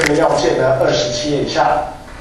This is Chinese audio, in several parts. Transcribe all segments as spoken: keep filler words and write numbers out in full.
个要件呢，二十七页以下。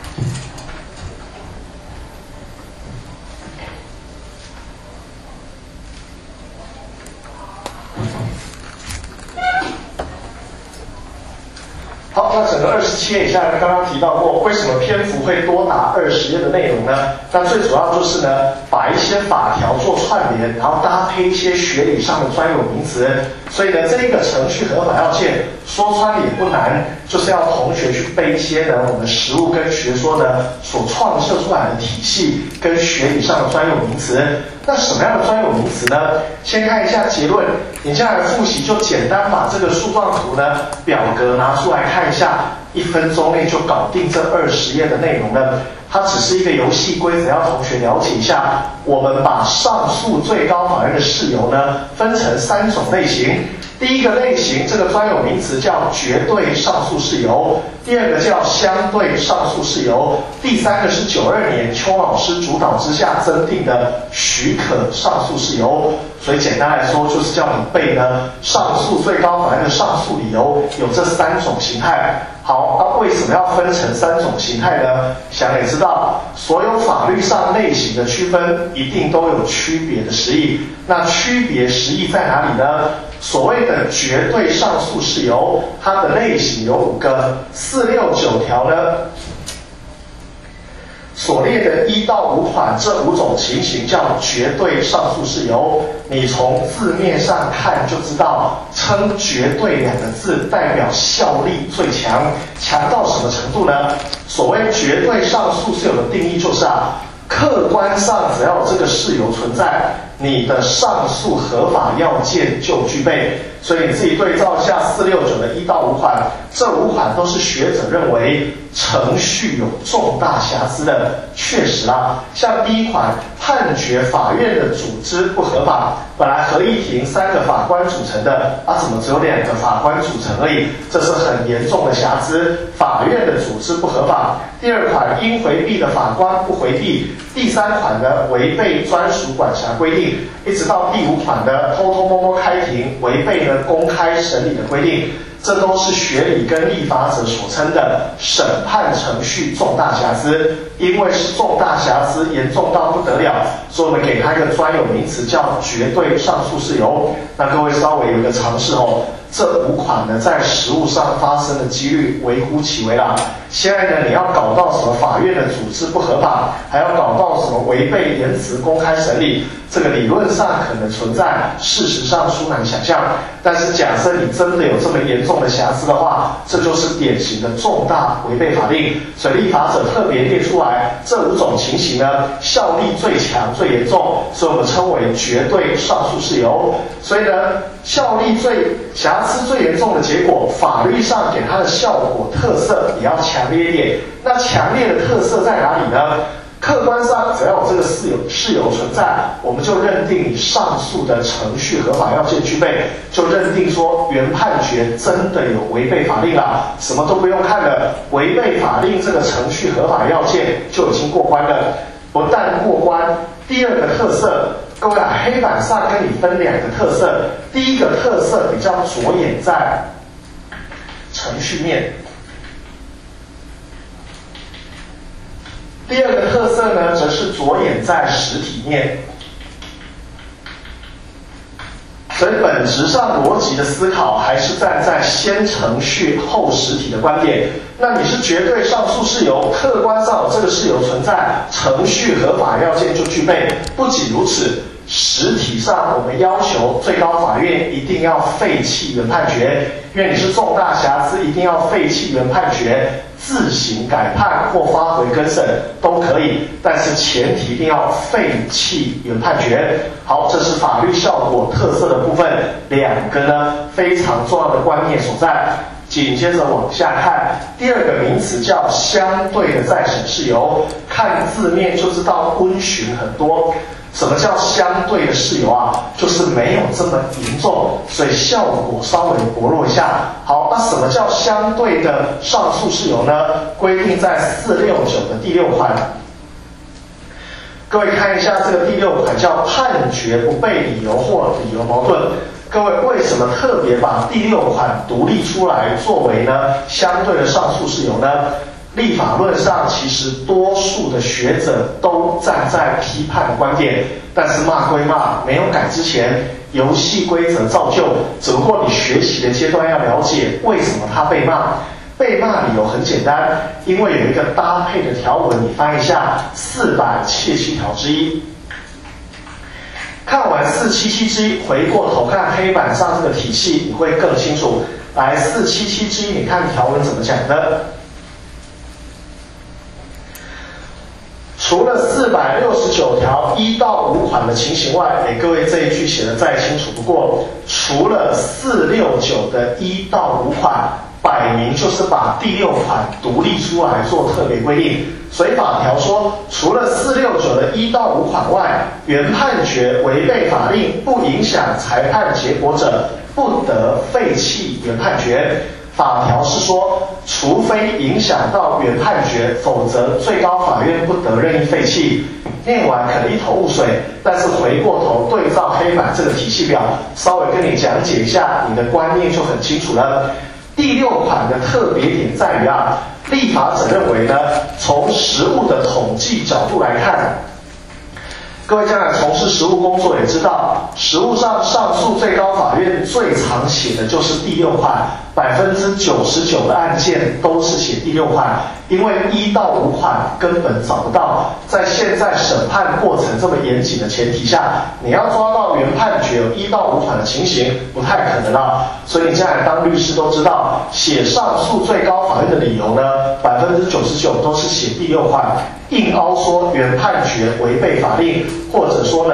好，那整个二十七页以下，刚刚提到过，为什么篇幅会多达二十页的内容呢？那最主要就是呢，把一些法条做串联，然后搭配一些学理上的专有名词。所以呢，这一个程序合法要件说穿了也不难，就是要同学去背一些呢我们实务跟学说呢所创设出来的体系跟学理上的专有名词。那什么样的专有名词呢？先看一下结论，你将来复习就简单把这个树状图呢表格拿出来看一下，一分钟内就搞定这二十页的内容呢。它只是一个游戏规则，要同学了解一下。我们把上诉最高法院的事由呢分成三种类型。第一个类型，这个专有名词叫绝对上诉事由；第二个叫相对上诉事由；第三个是九二年邱老师主导之下增订的许可上诉事由。所以简单来说，就是叫你背呢，上诉最高法院的上诉理由有这三种形态。好，那为什么要分成三种形态呢？想也知道，所有法律上类型的区分一定都有区别的实义。那区别实义在哪里呢？所谓的绝对上诉事由，它的类型有五个，四六九条呢所列的一到五款这五种情形叫绝对上诉事由。你从字面上看就知道，称绝对两个字代表效力最强，强到什么程度呢？所谓绝对上诉事由的定义就是啊，客观上只要有这个事由存在，你的上诉合法要件就具备。所以你自己对照一下四六九的一到五款，这五款都是学者认为程序有重大瑕疵的。确实啊，像第一款判决法院的组织不合法，本来合议庭三个法官组成的啊，怎么只有两个法官组成而已？这是很严重的瑕疵，法院的组织不合法。第二款应回避的法官不回避。第三款呢，违背专属管辖规定，一直到第五款的偷偷摸摸开庭，违背呢公开审理的规定。这都是学理跟立法者所称的审判程序重大瑕疵。因为是重大瑕疵，严重到不得了，所以我们给它一个专有名词叫绝对上诉事由。那各位稍微有一个尝试哦，这五款呢在实务上发生的几率微乎其微啦。现在呢，你要搞到什么法院的组织不合法，还要搞到什么违背言辞公开审理，这个理论上可能存在，事实上殊难想象。但是假设你真的有这么严重的瑕疵的话，这就是典型的重大违背法令。所以立法者特别列出来这五种情形呢，效力最强最严重，所以我们称为绝对上诉事由。所以呢，效力最瑕疵最严重的结果，法律上给它的效果特色也要强烈一点。那强烈的特色在哪里呢？客观上只要有这个事由事由存在，我们就认定你上诉的程序合法要件具备，就认定说原判决真的有违背法令啦，什么都不用看了，违背法令这个程序合法要件就已经过关了。不但过关，第二个特色，各位啊，黑板上跟你分两个特色，第一个特色比较着眼在程序面。第二个特色呢，则是着眼在实体面。所以本质上逻辑的思考还是站在先程序后实体的观点。那你是绝对上诉事由，客观上有这个事由存在，程序合法要件就具备。不仅如此，实体上我们要求最高法院一定要废弃原判决，因为你是重大瑕疵，一定要废弃原判决，自行改判或发回更审都可以，但是前提一定要废弃原判决。好，这是法律效果特色的部分，两个呢非常重要的观念所在。紧接着往下看，第二个名词叫相对的再审事由，看字面就知道温循很多。什么叫相对的事由啊？就是没有这么严重，所以效果稍微薄弱一下。好，那什么叫相对的上诉事由呢？规定在四六九的第六款。各位看一下这个第六款叫判决不备理由或理由矛盾。各各位为什么特别把第六款独立出来作为呢相对的上诉事由呢？立法论上其实多数的学者都站在批判的观点，但是骂归骂，没有改之前，游戏规则照旧，只不过你学习的阶段要了解为什么他被骂。被骂理由很简单，因为有一个搭配的条文，你翻一下四百七十七条之一。看完四七七之一，回过头看黑板上这个体系，你会更清楚。来，四七七之一，你看条文怎么讲的？除了四百六十九条一到五款的情形外，哎，各位这一句写得再清楚不过，除了四六九的一到五款，摆明就是把第六款独立出来做特别规定。所以法条说，除了四六九的一到五款外，原判决违背法令不影响裁判结果者，不得废弃原判决。法条是说，除非影响到原判决，否则最高法院不得任意废弃。念完可能一头雾水，但是回过头对照黑板这个体系表，稍微跟你讲解一下，你的观念就很清楚了。第六款的特别点在于啊，立法者认为呢，从实务的统计角度来看，各位将来从事实务工作也知道，实务上上诉最高法院最常写的就是第六款，百分之九十九的案件都是写第六款，因为一到五款根本找不到。在现在审判过程这么严谨的前提下，你要抓到原判决有一到五款的情形，不太可能啊。所以你将来当律师都知道，写上诉最高法院的理由呢，百分之九十九都是写第六款。硬凹说原判决违背法令，或者说呢，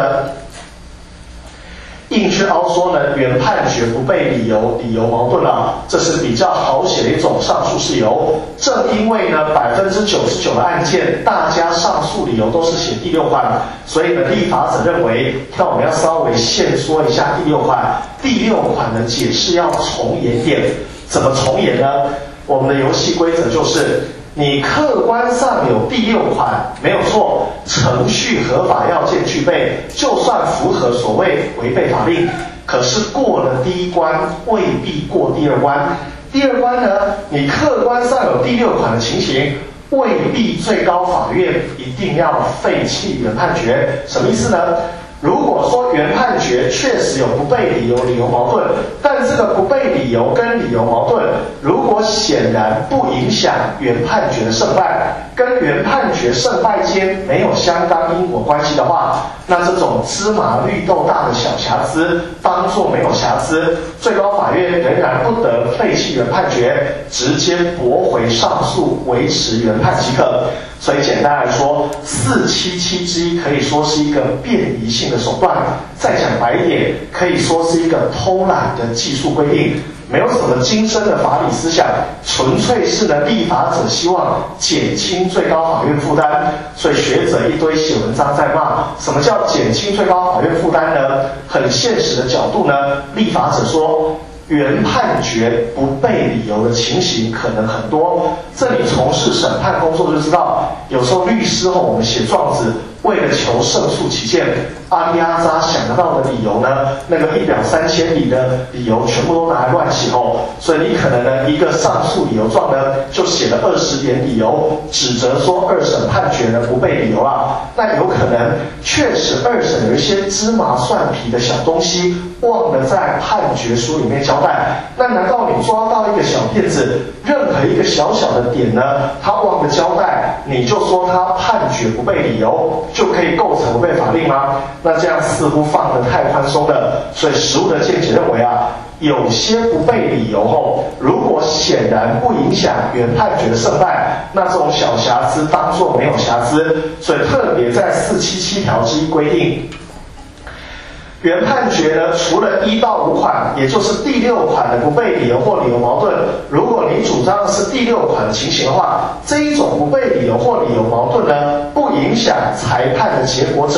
硬去凹说呢原判决不被理由，理由矛盾了，这是比较好写的一种上诉事由。正因为呢百分之九十九的案件，大家上诉理由都是写第六款，所以呢立法者认为，那我们要稍微限缩一下第六款。第六款的解释要从严点，怎么从严呢？我们的游戏规则就是，你客观上有第六款没有错，程序合法要件具备，就算符合所谓违背法令，可是过了第一关未必过第二关。第二关呢，你客观上有第六款的情形，未必最高法院一定要废弃原判决。什么意思呢？如果说原判决确实有不被理由、理由矛盾，但这个不被理由跟理由矛盾，如果显然不影响原判决的胜败，跟原判决胜败间没有相当因果关系的话，那这种芝麻绿豆大的小瑕疵当作没有瑕疵，最高法院仍然不得废弃原判决，直接驳回上诉，维持原判即可。所以简单来说，四七七之一可以说是一个便宜性的手段，再讲白一点，可以说是一个偷懒的技术规定，没有什么精深的法理思想，纯粹是呢立法者希望减轻最高法院负担。所以学者一堆写文章在骂，什么叫减轻最高法院负担呢？很现实的角度呢，立法者说，原判决不被理由的情形可能很多，这里从事审判工作就知道，有时候律师后我们写状子，为了求胜诉起见，阿里阿扎想得到的理由呢，那个一表三千里的理由全部都拿来乱写哦，所以你可能呢一个上诉理由状呢就写了二十点理由，指责说二审判决呢不被理由啊，那有可能确实二审有一些芝麻蒜皮的小东西忘了在判决书里面交代，那难道你抓到一个小骗子，任何一个小小的点呢，他忘了交代，你就说他判决不被理由，就可以构成违背法令吗？那这样似乎放得太宽松了。所以实务的见解认为啊，有些不被理由后，如果显然不影响原判决的胜败，那这种小瑕疵当作没有瑕疵。所以特别在四七七条之一规定，原判决呢，除了一到五款，也就是第六款的不被理由或理由矛盾，如果你主张的是第六款的情形的话，这一种不被理由或理由矛盾呢，不影响裁判的结果者，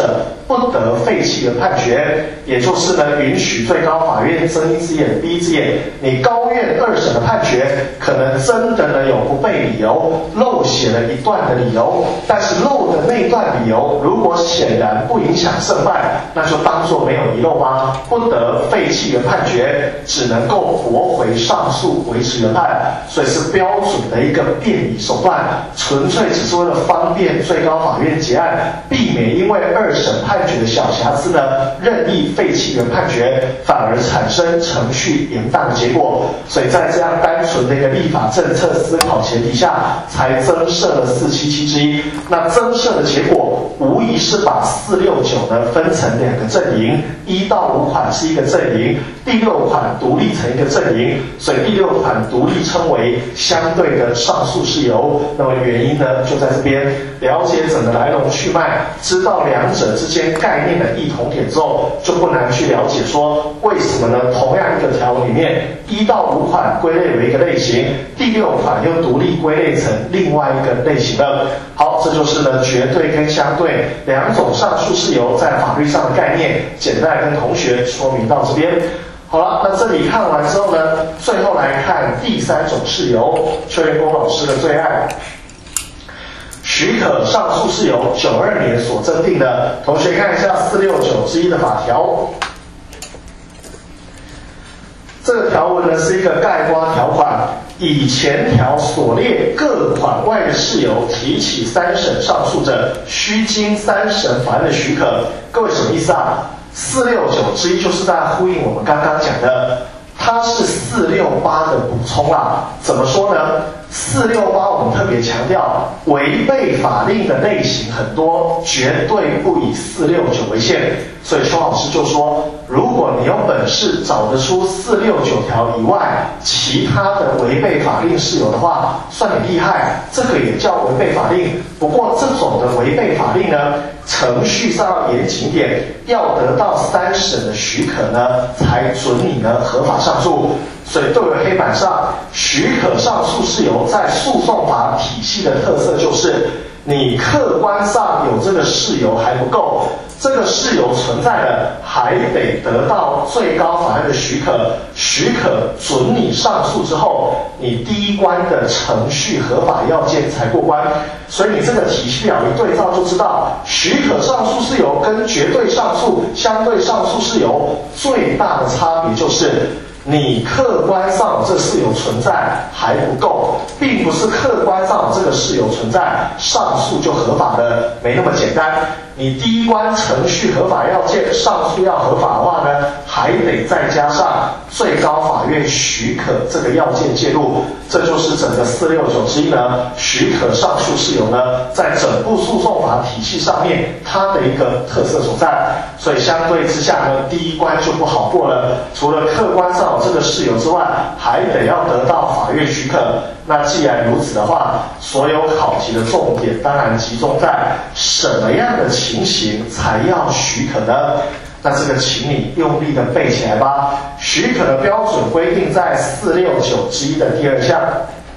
不得废弃原判决，也就是呢，允许最高法院睁一只眼闭一只眼。你高院二审的判决可能真的呢有不备理由，漏写了一段的理由，但是漏的那段理由如果显然不影响胜败，那就当作没有遗漏吧，不得废弃原判决，只能够驳回上诉，维持原判，所以是标准的一个辩理手段，纯粹只是为了方便最高法院结案，避免因为二审判决的小瑕疵呢，任意废弃原判决，反而产生程序延宕的结果。所以在这样单纯的一个立法政策思考前提下，才增设了四七七之一。那增设的结果，无疑是把四六九呢分成两个阵营，一到五款是一个阵营，第六款独立成一个阵营，所以第六款独立称为相对的上诉事由。那么原因呢，就在这边，了解整个来龙去脉，知道两者之间概念的异同点之后，就不难去了解说为什么呢？同样一个条文里面，一到五款归类为一个类型，第六款又独立归类成另外一个类型了。好，这就是呢绝对跟相对两种上诉事由在法律上的概念，简单跟同学说明到这边。好了，那这里看完之后呢，最后来看第三种事由，邱元功老师的最爱。许可上诉事由九二年所增订的，同学看一下四六九之一的法条。这个条文呢是一个概括条款，以前条所列各款外的事由提起三审上诉者，须经三审法院的许可。各位什么意思啊？四六九之一就是在呼应我们刚刚讲的，它是四六八的补充啦。怎么说呢？四六八我们特别强调，违背法令的类型很多，绝对不以四六九为限。所以邱老师就说，如果你有本事找得出四六九条以外其他的违背法令事由的话，算你厉害，这个也叫违背法令。不过这种的违背法令呢，程序上要严谨点，要得到三审的许可呢，才准你呢合法上诉。所以对于黑板上许可上诉事由在诉讼法体系的特色就是，你客观上有这个事由还不够，这个事由存在了，还得得到最高法院的许可，许可准你上诉之后，你第一关的程序合法要件才过关。所以你这个体系表一对照就知道，许可上诉事由跟绝对上诉、相对上诉事由最大的差别就是，你客观上这事由存在还不够，并不是客观上这个事由存在，上诉就合法的，没那么简单。你第一关程序合法要件，上诉要合法的话呢，还得再加上最高法院许可这个要件介入。这就是整个四六九之一呢，许可上诉事由呢，在整部诉讼法体系上面它的一个特色所在。所以相对之下呢，第一关就不好过了，除了客观上有这个事由之外，还得要得到法院许可。那既然如此的话，所有考题的重点当然集中在什么样的情形才要许可呢？那这个请你用力的背起来吧。许可的标准规定在四六九之一的第二项。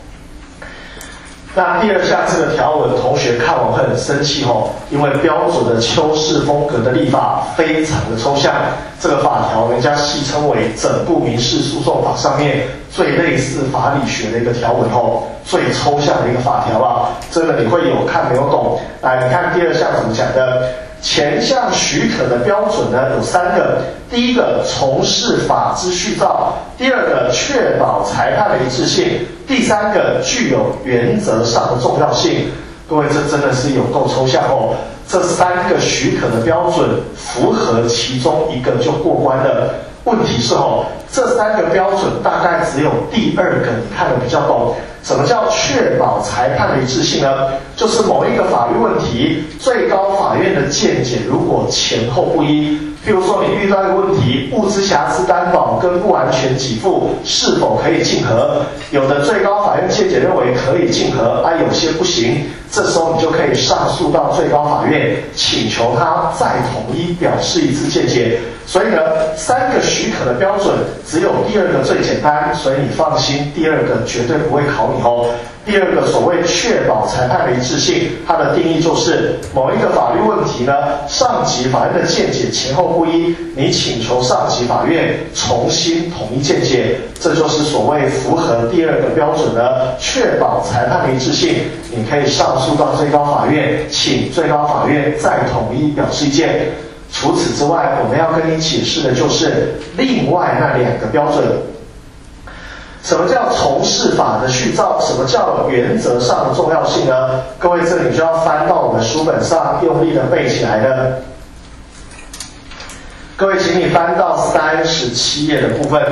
那第二项这个条文，同学看完会很生气哦，因为标准的邱氏风格的立法非常的抽象。这个法条人家戏称为整部民事诉讼法上面最类似法理学的一个条文哦，最抽象的一个法条啊，真的你会有看没有懂。来，你看第二项怎么讲的？前项许可的标准呢有三个，第一个从事法之序造，第二个确保裁判的一致性，第三个具有原则上的重要性。各位，这真的是有够抽象哦。这三个许可的标准符合其中一个就过关了。问题是哦，这三个标准大概只有第二个你看得比较懂。什么叫确保裁判的一致性呢？就是某一个法律问题，最高法院的见解如果前后不一， 譬如说，你遇到一个问题，物资瑕疵担保跟不完全给付是否可以竞合？有的最高法院见解认为可以竞合，啊，有些不行。这时候你就可以上诉到最高法院，请求他再统一表示一次见解。所以呢，三个许可的标准，只有第二个最简单，所以你放心，第二个绝对不会考你哦。第二个所谓确保裁判的一致性，它的定义就是某一个法律问题呢，上级法院的见解前后不一，你请求上级法院重新统一见解，这就是所谓符合第二个标准的确保裁判的一致性，你可以上诉到最高法院，请最高法院再统一表示意见。除此之外，我们要跟你解释的就是另外那两个标准。什么叫从事法的续造？什么叫原则上的重要性呢？各位，这里就要翻到我们书本上，用力的背起来了。各位，请你翻到三十七页的部分。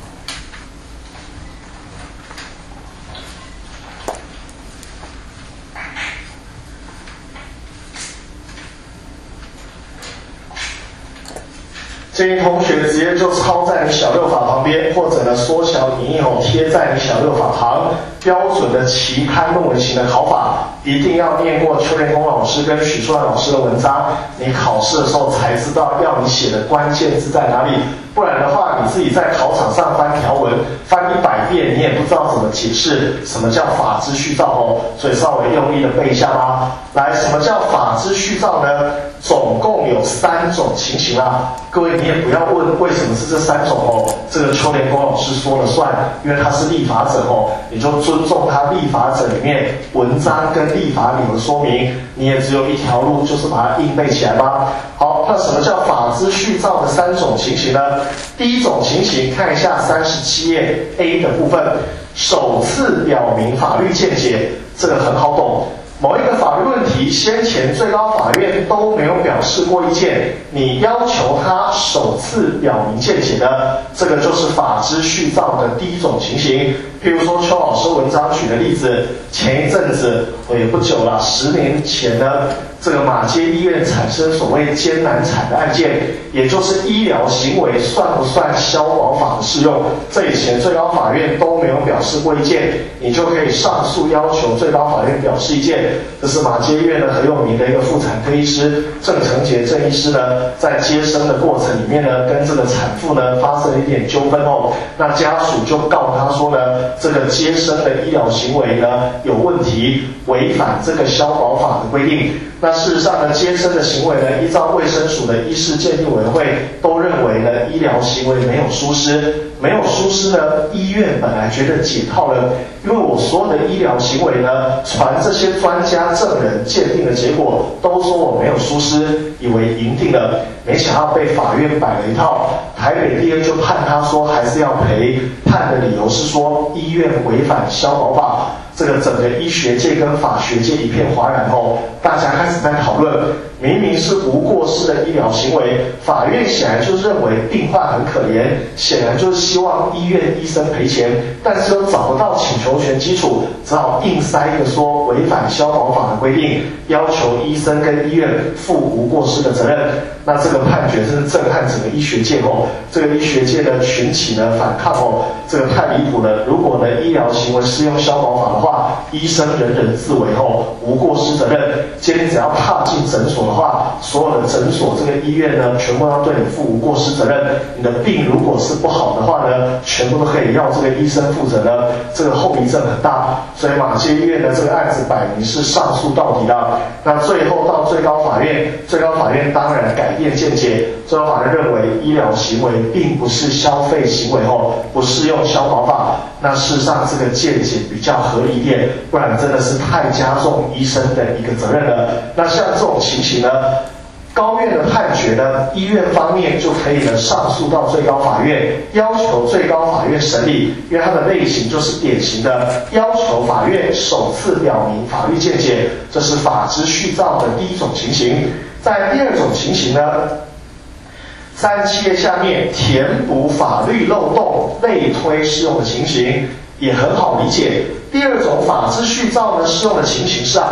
建议同学直接就抄在你小六法旁边，或者呢缩小影印哦，贴在你小六法旁。标准的期刊论文型的考法，一定要念过邱连功老师跟许树兰老师的文章，你考试的时候才知道要你写的关键字在哪里。不然的话，你自己在考场上翻条文，翻一百遍，你也不知道怎么解释什么叫法之续造哦。所以稍微用力的背一下吧。来，什么叫法之续造呢？总共有三种情形啦。各位，你也不要问为什么是这三种哦，这个邱连功老师说了算，因为他是立法者哦，你就尊重他立法者里面文章跟立法理由的说明，你也只有一条路，就是把它硬背起来吧。好，那什么叫法之续造的三种情形呢？第一种情形，看一下三十七页 A 的部分，首次表明法律见解，这个很好懂。某一个法律问题，先前最高法院都没有表示过意见，你要求他首次表明见解的，这个就是法之续造的第一种情形。譬如说邱老师文章举的例子，前一阵子我也不久了，十年前呢，这个马偕医院产生所谓艰难产的案件，也就是医疗行为算不算消保法的适用，这以前最高法院都没有表示过意见，你就可以上诉要求最高法院表示意见。这是马偕医院的很有名的一个妇产科医师郑成杰郑医师呢，在接生的过程里面呢，跟这个产妇呢发生了一点纠纷哦，那家属就告他说呢，这个接生的医疗行为呢有问题，违反这个消保法的规定。那事实上呢，接生的行为呢，依照卫生署的医事鉴定委员会都认为呢，医疗行为没有疏失，没有疏失呢，医院本来觉得解套了，因为我所有的医疗行为呢，传这些专家证人鉴定的结果都说我没有疏失，以为赢定了，没想到被法院摆了一套，台北地院就判他说还是要赔，判的理由是说医院违反消保法。这个整个医学界跟法学界一片哗然哦，大家开始在讨论，明明是无过失的医疗行为，法院显然就认为病患很可怜，显然就是希望医院医生赔钱，但是又找不到请求权基础，只好硬塞一个说违反消保法的规定，要求医生跟医院负无过失的责任。那这个判决真是震撼整个医学界哦，这个医学界的群起呢反抗哦，这个太离谱了。如果呢医疗行为适用消保法的话，医生人人自危哦，无过失责任。今天只要踏进诊所的话，所有的诊所这个医院呢，全部要对你负无过失责任。你的病如果是不好的话呢，全部都可以要这个医生负责呢，这个后遗症很大。所以马偕医院的这个案子摆明是上诉到底的。那最后到最高法院，最高法院当然改变见解，最高法院认为医疗行为并不是消费行为哦，不适用消保法。那事实上这个见解比较合理一点，不然真的是太加重医生的一个责任了。那像这种情形呢，高院的判决呢，医院方面就可以呢上诉到最高法院，要求最高法院审理，因为它的类型就是典型的要求法院首次表明法律见解，这是法之续造的第一种情形。在第二种情形呢，三十七页下面填补法律漏洞类推适用的情形也很好理解。第二种法之续造呢适用的情形是啊，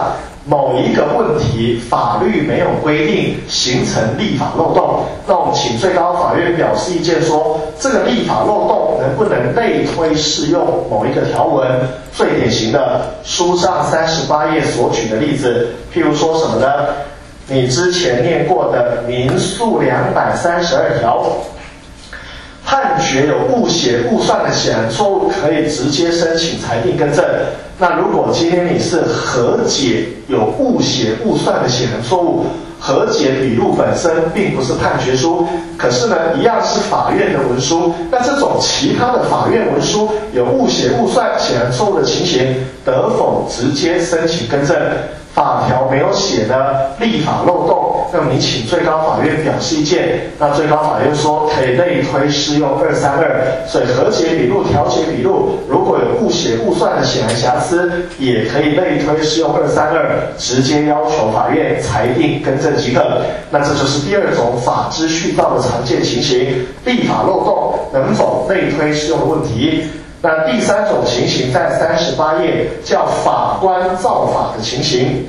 某一个问题法律没有规定，形成立法漏洞，那我们请最高法院表示意见说，这个立法漏洞能不能类推适用某一个条文？最典型的书上三十八页所举的例子，譬如说什么呢？你之前念过的民诉两百三十二条，判决有误写误算的显然错误，可以直接申请裁定更正。那如果今天你是和解有误写误算的显然错误，和解笔录本身并不是判决书，可是呢，一样是法院的文书。那这种其他的法院文书有误写误算显然错误的情形，得否直接申请更正？法条没有写呢，立法漏洞，那么你请最高法院表示意见，那最高法院说可以类推适用二三二，所以和解笔录、调解笔录如果有误写误算的显然瑕疵，也可以类推适用二三二，直接要求法院裁定更正即可。那这就是第二种法之续造的常见情形，立法漏洞能否类推适用的问题。那第三种情形在三十八页，叫法官造法的情形。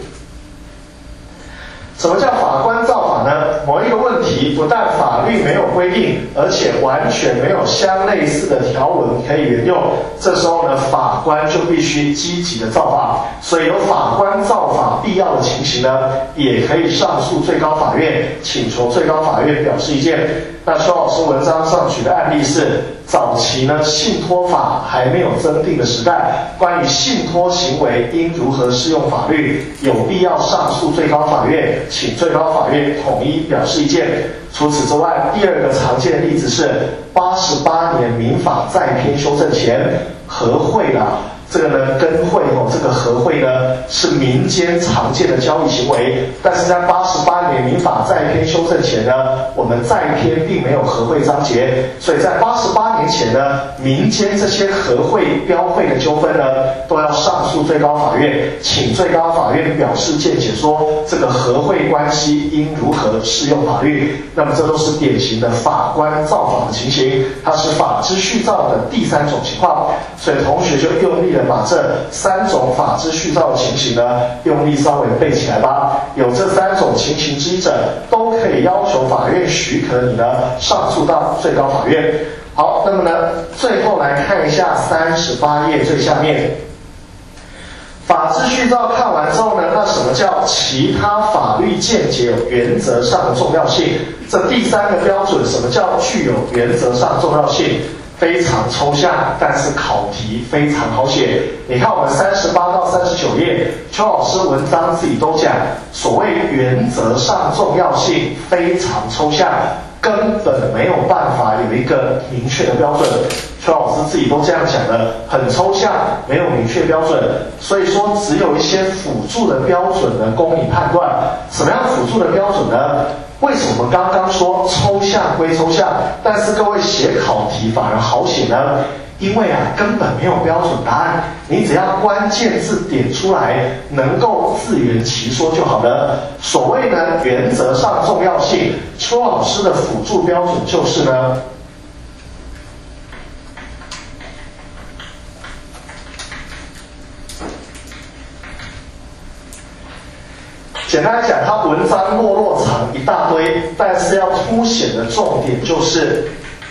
什么叫法官造法呢？某一个问题不但法律没有规定，而且完全没有相类似的条文可以沿用，这时候呢，法官就必须积极的造法。所以有法官造法必要的情形呢，也可以上诉最高法院，请求最高法院表示意见。那邱老师文章上举的案例是，早期呢信托法还没有增订的时代，关于信托行为应如何适用法律，有必要上诉最高法院，请最高法院统一表示意见。除此之外，第二个常见的例子是八十八年民法再编修正前和会啦。这个呢，跟会哦，这个和会呢是民间常见的交易行为，但是在八十八年民法再编修正前呢，我们再编并没有和会章节，所以在八十八年前呢，民间这些和会标会的纠纷呢，都要上诉最高法院，请最高法院表示见解说，这个和会关系应如何适用法律。那么这都是典型的法官造法的情形，它是法之续造的第三种情况。所以同学就用力的把这三种法之续造的情形呢，用力稍微背起来吧。有这三种情形之一者，都可以要求法院许可你呢上诉到最高法院。好，那么呢，最后来看一下三十八页最下面，法之续造看完之后呢，那什么叫其他法律见解有原则上的重要性？这第三个标准，什么叫具有原则上重要性？非常抽象，但是考题非常好写。你看我们三十八到三十九页，邱老师文章自己都讲，所谓原则上重要性非常抽象，根本没有办法有一个明确的标准。邱老师自己都这样讲的，很抽象，没有明确标准，所以说只有一些辅助的标准呢供你判断。什么样辅助的标准呢？为什么我们刚刚说抽象归抽象，但是各位写考题反而好写呢？因为啊，根本没有标准答案，你只要关键字点出来，能够自圆其说就好了。所谓呢，原则上重要性，邱老师的辅助标准就是呢，简单来讲，它文章落落长一大堆，但是要凸显的重点就是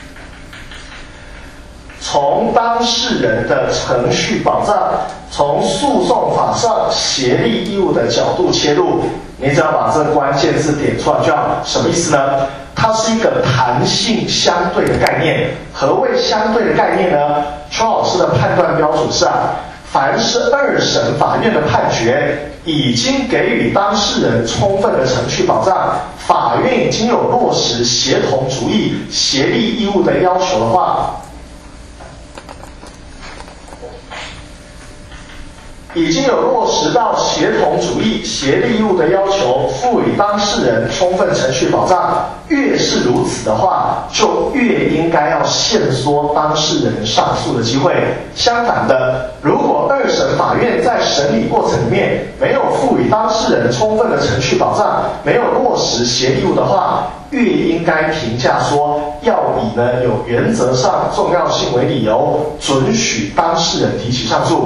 从当事人的程序保障，从诉讼法上协力义务的角度切入，你只要把这个关键字点出来就好。什么意思呢？它是一个弹性相对的概念。何谓相对的概念呢？邱老师的判断标准是啊，凡是二审法院的判决已经给予当事人充分的程序保障，法院已经有落实协同主义、协力义务的要求的话，已经有落实到协同主义、协力义务的要求，赋予当事人充分程序保障。越是如此的话，就越应该要限缩当事人上诉的机会。相反的，如果二审法院在审理过程里面没有赋予当事人充分的程序保障，没有落实协力义务的话，越应该评价说，要以呢有原则上重要性为理由，准许当事人提起上诉。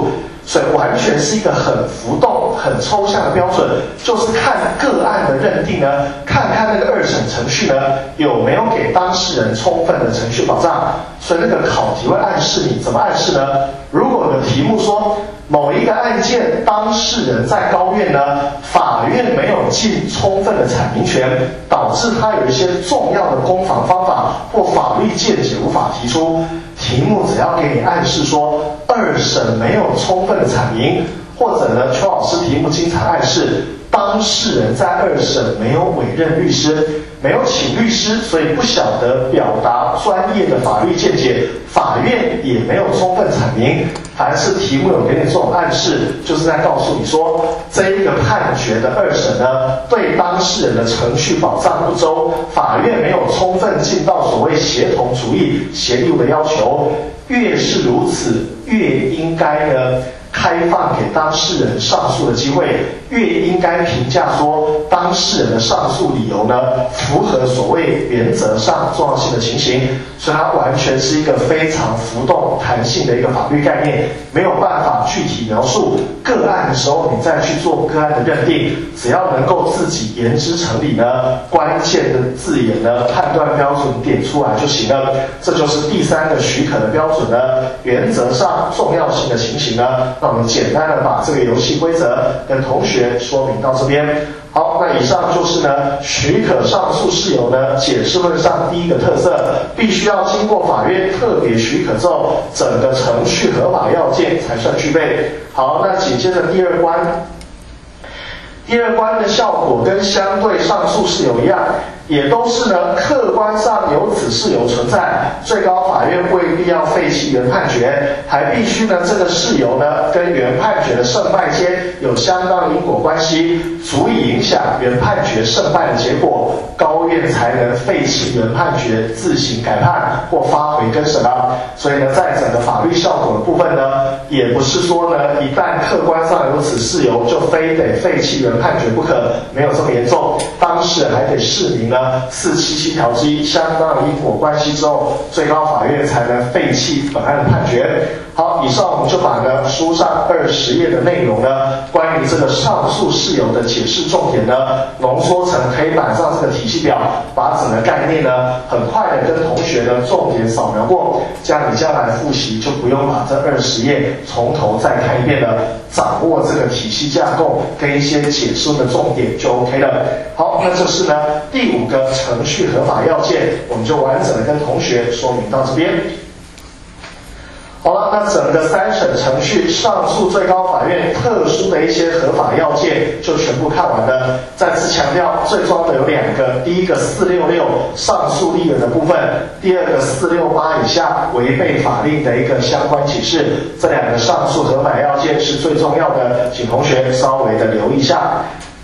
所以完全是一个很浮动、很抽象的标准，就是看个案的认定呢，看看那个二审程序呢有没有给当事人充分的程序保障。所以那个考题会暗示你，怎么暗示呢？如果有个题目说某一个案件当事人在高院呢，法院没有尽充分的阐明权，导致他有一些重要的攻防方法或法律见解无法提出，题目只要给你暗示说二审没有充分的阐明，或者呢，邱老师题目经常暗示当事人在二审没有委任律师，没有请律师，所以不晓得表达专业的法律见解，法院也没有充分阐明。凡是题目有给你这种暗示，就是在告诉你说，这一个判决的二审呢，对当事人的程序保障不周，法院没有充分尽到所谓协同主义、协力的要求。越是如此，越应该呢开放给当事人上诉的机会，越应该评价说当事人的上诉理由呢符合所谓原则上重要性的情形，所以它完全是一个非常浮动弹性的一个法律概念，没有办法具体描述个案的时候你再去做个案的认定，只要能够自己言之成理呢，关键的字眼呢判断标准点出来就行了。这就是第三个许可的标准呢，原则上重要性的情形呢。那我们简单的把这个游戏规则跟同学说明到这边。好，那以上就是呢许可上诉事由呢解释论上第一个特色，必须要经过法院特别许可之后，整个程序合法要件才算具备。好，那紧接着第二关，第二关的效果跟相对上诉事由一样，也都是呢客观上有此事由存在，最高法院未必要废弃原判决，还必须呢这个事由呢跟原判决的胜败间有相当的因果关系，足以影响原判决胜败的结果，高院才能废弃原判决，自行改判或发回更审了。所以呢，在整个法律效果的部分呢，也不是说呢一旦客观上有此事由就非得废弃原判决不可，没有这么严重，当事人还得释明呢四七七条之一相当的因果关系之后，最高法院才能废弃本案的判决。好，以上我们就把呢书上二十页的内容呢，关于这个上诉事由的解释重点呢，浓缩成黑板上这个体系表，把整个概念呢，很快的跟同学呢重点扫描过，这样你将来复习就不用把这二十页从头再看一遍了，掌握这个体系架构跟一些解释的重点就 OK 了。好，那这是呢第五个程序合法要件，我们就完整的跟同学说明到这边。好了，那整个三审程序上诉最高法院特殊的一些合法要件就全部看完了。再次强调，最重要的有两个，第一个四六六上诉立人的部分，第二个四六八以下违背法令的一个相关解释，这两个上诉合法要件是最重要的，请同学稍微的留意一下。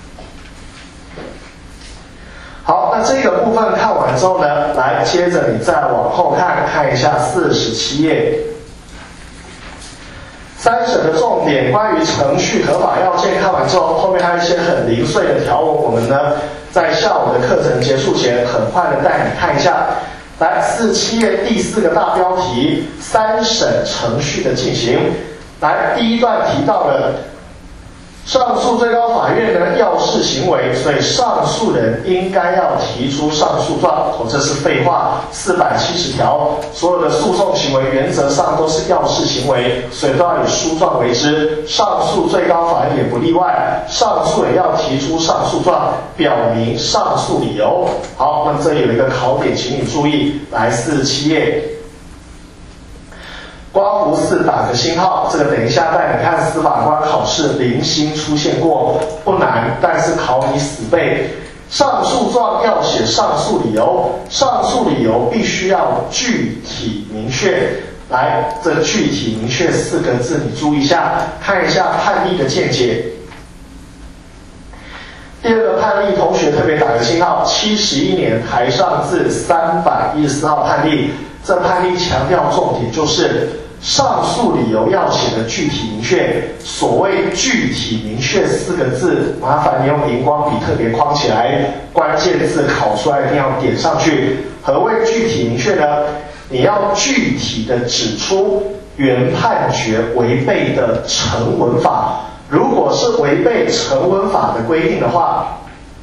好，那这个部分看完之后呢，来接着你再往后看，看一下四十七页。三审的重点，关于程序合法要件看完之后，后面还有一些很零碎的条文，我们呢在下午的课程结束前，很快的带你看一下。来，四十七页第四个大标题，三审程序的进行。来，第一段提到了上诉最高法院的要事行为，所以上诉人应该要提出上诉状，哦，这是废话。四百七十条，所有的诉讼行为原则上都是要事行为，所以都要以书状为之。上诉最高法院也不例外，上诉也要提出上诉状，表明上诉理由。好，那这里有一个考点，请你注意，来四十七页。刮胡四打个星号，这个等一下带你看司法官考试零星出现过，不难，但是考你死背。上诉状要写上诉理由，上诉理由必须要具体明确。来，这具体明确四个字你注意一下，看一下判例的见解。第二个判例，同学特别打个星号，七十一年台上字三百一十四号判例。这判例强调重点就是上诉理由要写的具体明确。所谓具体明确四个字，麻烦你用荧光笔特别框起来，关键字考出来一定要点上去。何谓具体明确呢？你要具体的指出原判决违背的成文法。如果是违背成文法的规定的话，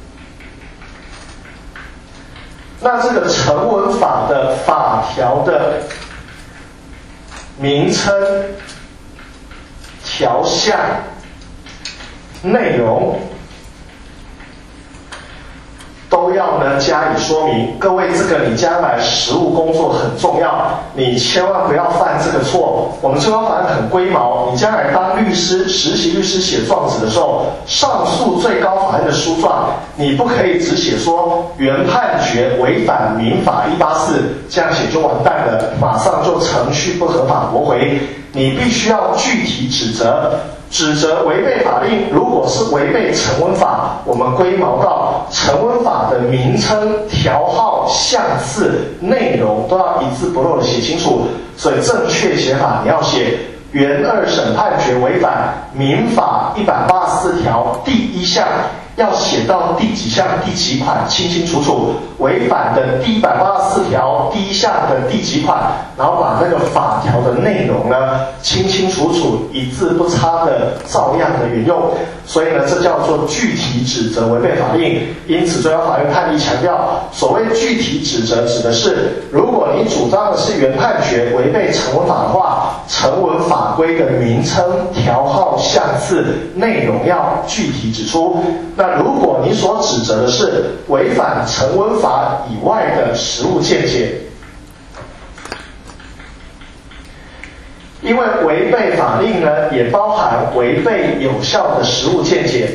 那这个成文法的法条的名称、条项、内容都要呢加以说明。各位，这个你将来实务工作很重要，你千万不要犯这个错。我们最高法院很龟毛，你将来当律师、实习律师写状子的时候，上诉最高法院的书状，你不可以只写说原判决违反民法一八四，这样写就完蛋了，马上就程序不合法驳回。你必须要具体指责。指责违背法令，如果是违背成文法，我们龟毛到成文法的名称、条号、项次、内容都要一字不漏的写清楚。所以正确写法，你要写原二审判决违反民法一百八十四条第一项，要写到第几项、第几款，清清楚楚。违反的第一百八十四条第一项的第几款，然后把那个法条的内容呢，清清楚楚、一字不差的照样的沿用。所以呢，这叫做具体指责违背法令。因此，最高法院判例强调，所谓具体指责，指的是如果你主张的是原判决违背成文法的话，成文法规的名称、条号、项次、内容要具体指出。那如果你所指责的是违反成文法以外的实务见解，因为违背法令呢，也包含违背有效的实务见解。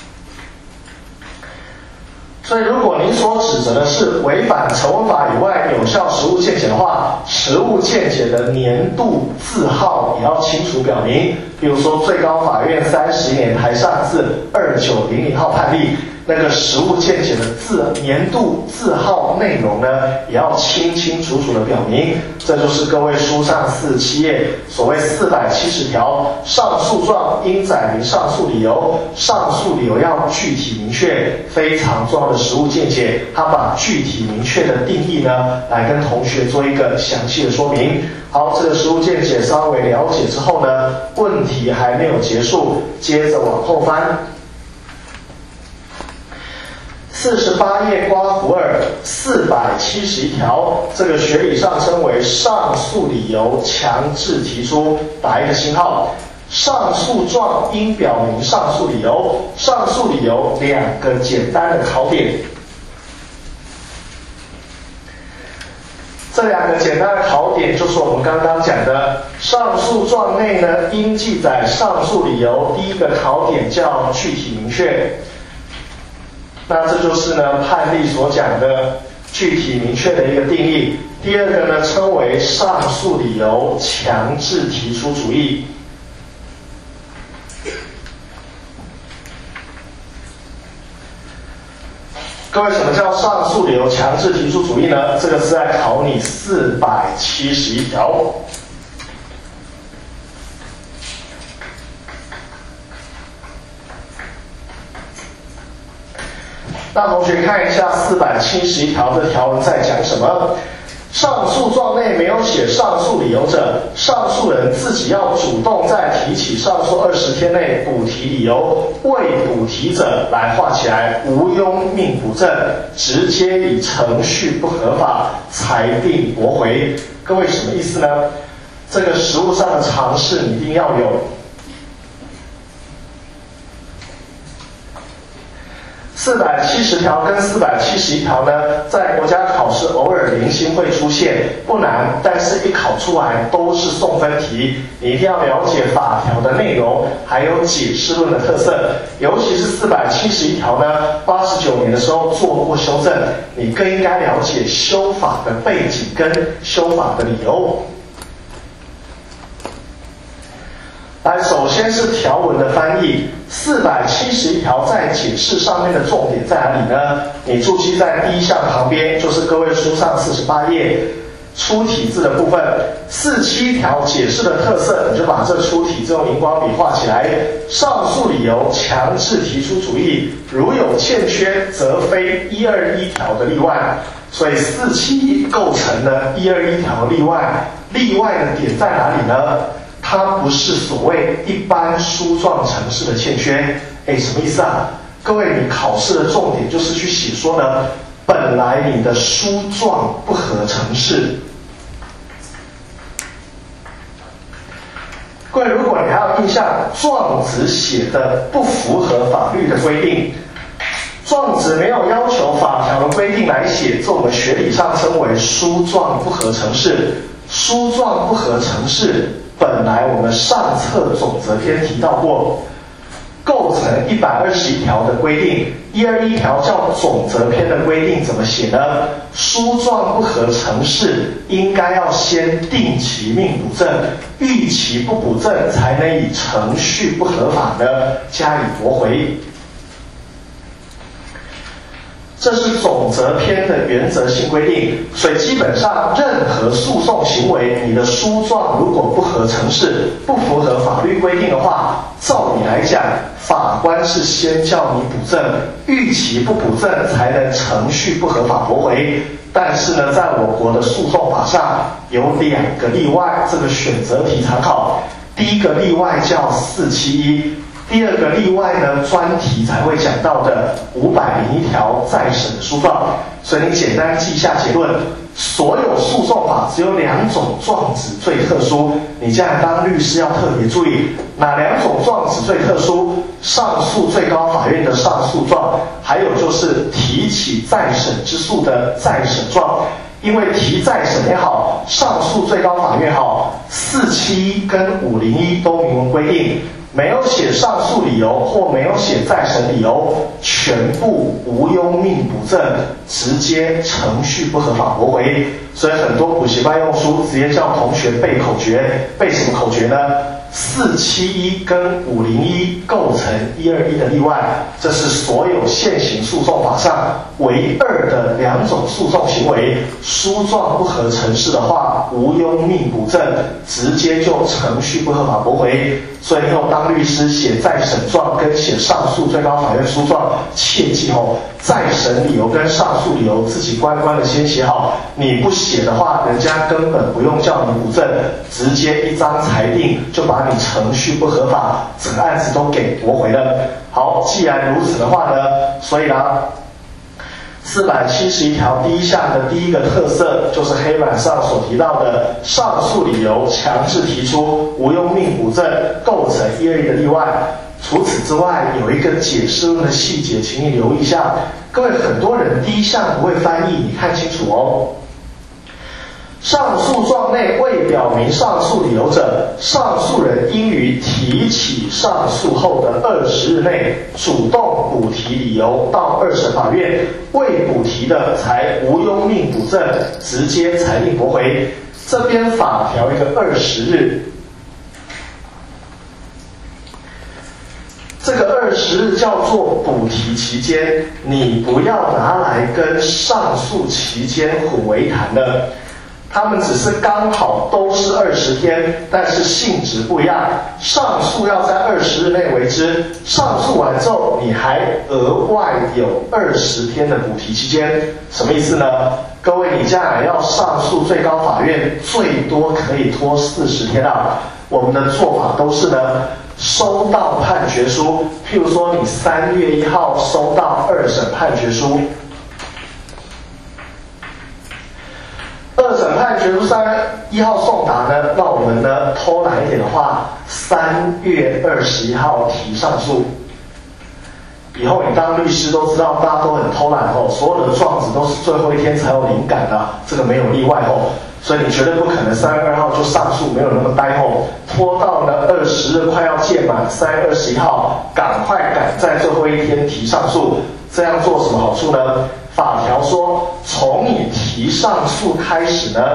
所以，如果您所指责的是违反成文法以外有效实务见解的话，实务见解的年度字号也要清楚表明。比如说，最高法院三十一年台上字二九零零号判例，那个实务见解的字年度字号内容呢，也要清清楚楚的表明。这就是各位书上四十七页所谓四百七十条，上诉状应载明上诉理由，上诉理由要具体明确，非常重要的实务见解。他把具体明确的定义呢，来跟同学做一个详细的说明。好，这个实务见解稍微了解之后呢，问题还没有结束，接着往后翻。四十八页刮弧二四百七十一条，这个学理上称为上诉理由强制提出，打一个星号。上诉状应表明上诉理由，上诉理由两个简单的考点。这两个简单的考点就是我们刚刚讲的上诉状内呢，应记载上诉理由。第一个考点叫具体明确，那这就是呢判例所讲的具体明确的一个定义。第二个呢称为上诉理由强制提出主义。各位，什么叫上诉理由强制提出主义呢？这个是在考你四百七十一条。那同学看一下四百七十一条这条文在讲什么？上诉状内没有写上诉理由者，上诉人自己要主动在提起上诉二十天内补提理由，未补提者来画起来，无庸命补正，直接以程序不合法裁定驳回。各位，什么意思呢？这个实务上的常识你一定要有。四百七十条跟四百七十一条呢，在国家考试偶尔零星会出现，不难，但是一考出来都是送分题，你一定要了解法条的内容，还有解释论的特色。尤其是四百七十一条呢，八十九年的时候做过修正，你更应该了解修法的背景跟修法的理由。来，首先是条文的翻译。四百七十一条在解释上面的重点在哪里呢？你注记在第一项旁边，就是各位书上四十八页。 出题字的部分，四七条解释的特色，你就把这出题字用荧光笔画起来。上述理由强制提出主义，如有欠缺，则非一二一条的例外。所以四七一构成了一二一条例外。例外的点在哪里呢？它不是所谓一般书状程式的欠缺。哎，什么意思啊？各位，你考试的重点就是去写说呢，本来你的书状不合程式。各位，如果你还有印象，状子写的不符合法律的规定，状子没有要求法条的规定来写，这我们学理上称为书状不合程式。书状不合程式，本来我们上册总则篇提到过，构成一百二十一条的规定，一二一条叫总则篇的规定怎么写呢？书状不合程式，应该要先定其命补正，逾期不补正，才能以程序不合法的加以驳回。这是总则篇的原则性规定，所以基本上任何诉讼行为，你的书状如果不合程式，不符合法律规定的话，照理来讲，法官是先叫你补正，逾期不补正才能程序不合法驳回。但是呢，在我国的诉讼法上有两个例外，这个选择题参考。第一个例外叫四七一。第二个例外呢，专题才会讲到的五百零一条再审的书状。所以你简单记一下结论，所有诉讼法只有两种状子最特殊，你将来当律师要特别注意哪两种状子最特殊？上诉最高法院的上诉状，还有就是提起再审之诉的再审状。因为提再审也好，上诉最高法院也好，四七一跟五零一都明文规定，没有写上诉理由或没有写再审理由，全部无庸命补正，直接程序不合法驳回。所以很多补习班用书直接叫同学背口诀，背什么口诀呢？四七一跟五零一构成一二一的例外，这是所有现行诉讼法上唯二的两种诉讼行为。书状不合程式的话，无庸命补正，直接就程序不合法驳回。所以你有当律师写再审状跟写上诉最高法院诉状，切记哦，再审理由跟上诉理由自己乖乖的先写好，你不写的话，人家根本不用叫你补正，直接一张裁定就把你程序不合法，整个案子都给驳回了。好，既然如此的话呢，所以呢，四百七十一条第一项的第一个特色就是黑板上所提到的上诉理由强制提出，无庸命补正，构成一二一的例外。除此之外，有一个解释论的细节，请你留意一下。各位，很多人第一项不会翻译，你看清楚哦。上诉状内未表明上诉理由者，上诉人应于提起上诉后的二十日内主动补提理由到二审法院，未补提的才无庸命补正，直接裁定驳回。这边法条一个二十日，这个二十日叫做补提期间，你不要拿来跟上诉期间混为谈的。他们只是刚好都是二十天，但是性质不一样。上诉要在二十日内为之，上诉完之后，你还额外有二十天的补提期间。什么意思呢？各位，你将来要上诉最高法院，最多可以拖四十天啊。我们的做法都是呢，收到判决书，譬如说你三月一号收到二审判决书。二审判决书三月一号送达呢，那我们呢偷懒一点的话，三月二十一号提上诉。以后你当律师都知道，大家都很偷懒哦，所有的状子都是最后一天才有灵感的，这个没有例外哦。所以你绝对不可能三月二号就上诉，没有那么呆哦，拖到了二十日快要届满，三月二十一号赶快赶在最后一天提上诉。这样做什么好处呢？法条说，从你提上诉开始呢，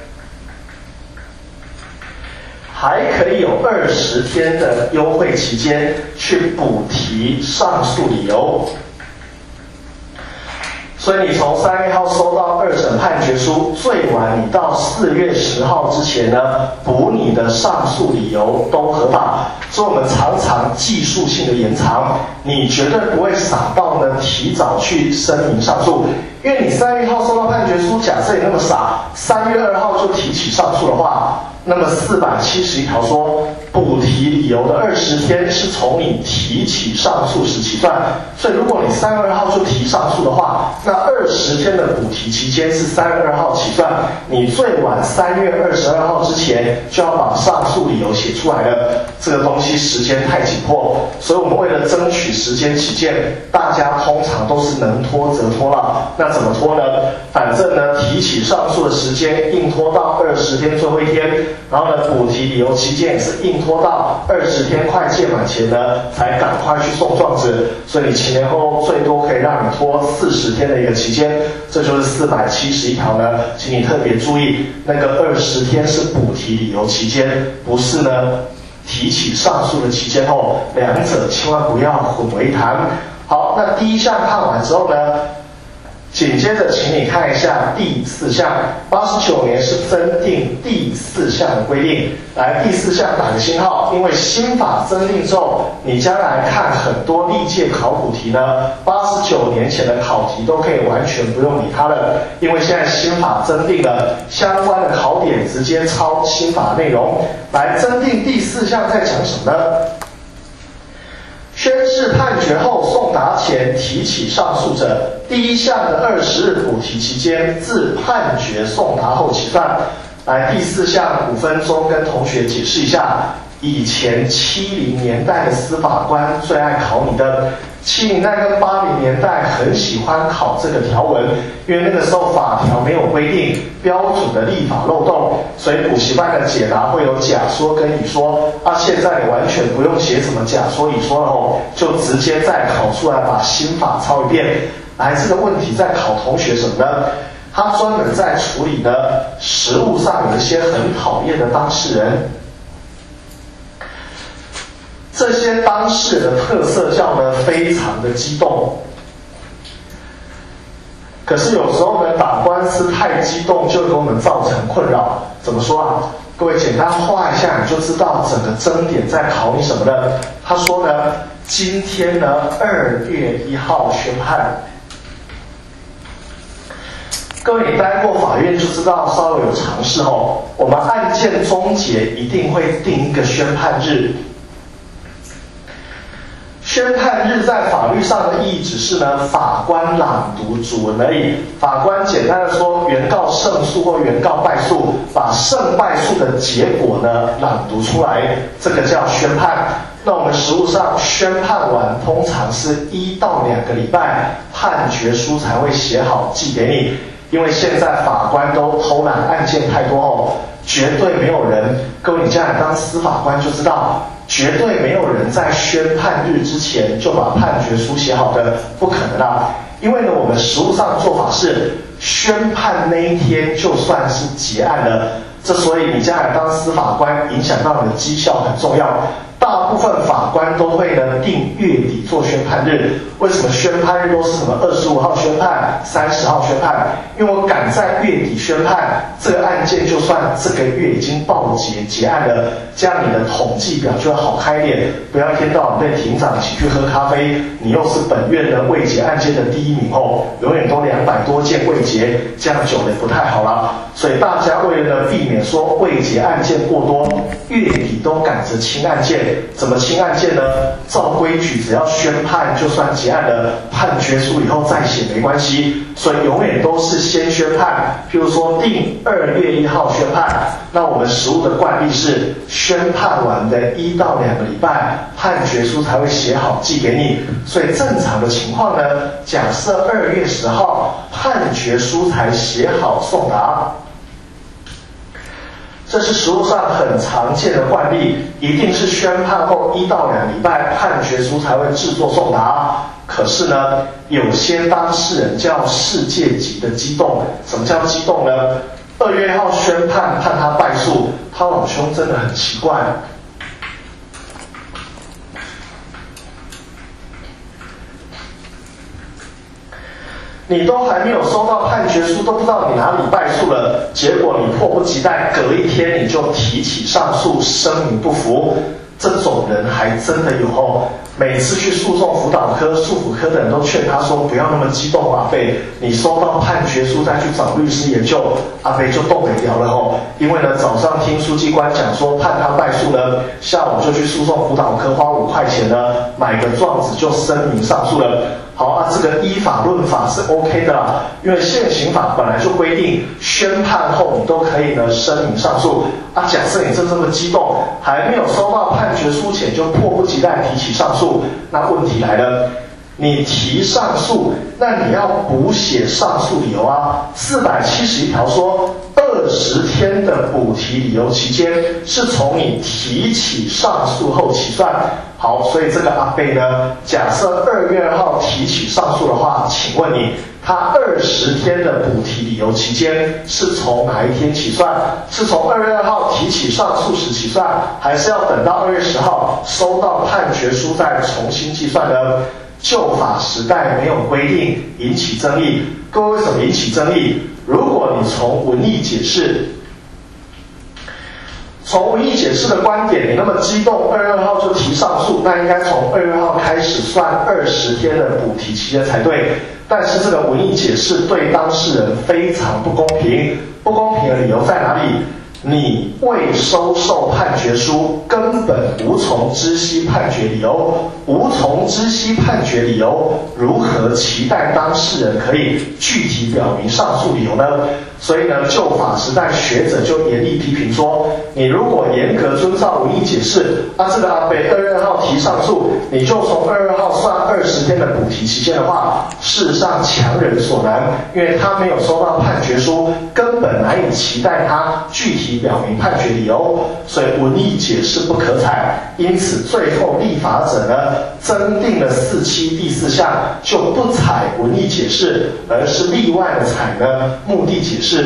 还可以有二十天的优惠期间去补提上诉理由。 所以你从三月号收到二审判决书，最晚你到四月十号之前呢，补你的上诉理由都合法。所以我们常常技术性的延长，你绝对不会傻到呢提早去声明上诉，因为你三月号收到判决书，假设你那么傻，三月二号就提起上诉的话，那么四百七十一条说，补提理由的二十天是从你提起上诉时起算。所以如果你三月二号就提上诉的话，那二十天的补提期间是三月二号起算，你最晚三月二十二号之前就要把上诉理由写出来了。这个东西时间太紧迫，所以我们为了争取时间起见，大家通常都是能拖则拖了。那怎么拖呢？反正呢，提起上诉的时间硬拖到二十天最后一天，然后呢，补提理由期间也是硬拖到二十天快届满前呢，才赶快去送状子。所以你前前后后最多可以让你拖四十天的一个期间，这就是四百七十一条呢，请你特别注意，那个二十天是补提理由期间，不是呢提起上诉的期间后，两者千万不要混为一谈。好，那第一项看完之后呢，紧接着请你看一下第四项，八十九年是增订第四项的规定。来，第四项打个星号，因为新法增订之后，你将来看很多历届考古题呢，八十九年前的考题都可以完全不用理它了，因为现在新法增订了相关的考点，直接抄新法内容。来，增订第四项在讲什么呢？宣示判决后送达前提起上诉者，第一项的二十日补提期间自判决送达后起算。来，第四项五分钟跟同学解释一下，以前七零年代的司法官最爱考你的，七零年代跟八零年代很喜欢考这个条文，因为那个时候法条没有规定标准的立法漏洞，所以补习班的解答会有假说跟乙说。啊，现在你完全不用写什么假说乙说了哦，就直接再考出来把新法抄一遍。来，这个问题在考同学什么呢？他专门在处理呢实务上有一些很讨厌的当事人。这些当事人的特色叫呢非常的激动，可是有时候呢打官司太激动就给我们造成困扰。怎么说啊？各位简单画一下你就知道整个争点在考你什么呢？他说呢，今天呢二月一号宣判。各位你待过法院就知道，稍微有常识哦，我们案件终结一定会定一个宣判日。宣判日在法律上的意义只是呢，法官朗读主文而已。法官简单的说，原告胜诉或原告败诉，把胜败诉的结果呢朗读出来，这个叫宣判。那我们实务上宣判完，通常是一到两个礼拜，判决书才会写好寄给你。因为现在法官都偷懒，案件太多哦，绝对没有人，各位你将来当司法官就知道，绝对没有人在宣判日之前就把判决书写好的，不可能啦。因为呢，我们实务上的做法是，宣判那一天就算是结案了，这所以你将来当司法官，影响到你的绩效很重要。大部分法官都会呢定月底做宣判日。为什么宣判日都是什么二十五号宣判、三十号宣判？因为我赶在月底宣判，这个案件就算这个月已经报结结案了，这样你的统计表就要好开一点，不要一天到晚被庭长请去喝咖啡，你又是本院的未结案件的第一名后，永远都两百多件未结，这样久了不太好啦。所以大家为了呢避免说未结案件过多，月底都赶着清案件。怎么清案件呢？照规矩，只要宣判就算结案了，判决书以后再写没关系，所以永远都是先宣判。譬如说定二月一号宣判，那我们实务的惯例是宣判完的一到两个礼拜，判决书才会写好寄给你。所以正常的情况呢，假设二月十号判决书才写好送达。这是实务上很常见的惯例，一定是宣判后一到两礼拜，判决书才会制作送达。可是呢，有些当事人叫世界级的激动。什么叫激动呢？二月一号宣判，判他败诉，他老兄真的很奇怪。 你都还没有收到判决书，都不知道你哪里败诉了，结果你迫不及待，隔一天你就提起上诉，声明不服，这种人还真的有哦。每次去诉讼辅导科、诉辅科的人都劝他说：“不要那么激动，阿伯，你收到判决书再去找律师研究。”阿伯就动不了了哦。因为呢，早上听书记官讲说判他败诉呢，下午就去诉讼辅导科花五块钱呢买个状子就声明上诉了。好啊，这个依法论法是 OK 的啦，因为现行法本来就规定宣判后你都可以呢声明上诉啊。假设你真这么激动，还没有收到判决书前就迫不及待提起上诉，那问题来了，你提上诉，那你要补写上诉理由啊。四百七十一条说，二十天的补提理由期间是从你提起上诉后起算。好，所以这个阿伯呢，假设二月二号提起上诉的话，请问你，他二十天的补提理由期间是从哪一天起算？是从二月二号提起上诉时起算，还是要等到二月十号收到判决书再重新计算呢？旧法时代没有规定，引起争议。各位为什么引起争议？如果你从文义解释，从文义解释的观点，你那么激动，二月二号就提上诉，那应该从二月二号开始算二十天的补提期间才对。但是这个文义解释对当事人非常不公平，不公平的理由在哪里？你未收受判决书，根本无从知悉判决理由，无从知悉判决理由，如何期待当事人可以具体表明上诉理由呢？所以呢，旧法时代学者就严厉批评说，你如果严格遵照文义解释，啊，这个阿伯二月二号提上诉，你就从二月二号算二十天的补提期间的话，事实上强人所难，因为他没有收到判决书，根本难以期待他具体表明判决理由，所以文义解释不可采。因此最后立法者呢，增订了四七第四项，就不采文义解释，而是例外的采呢目的解释。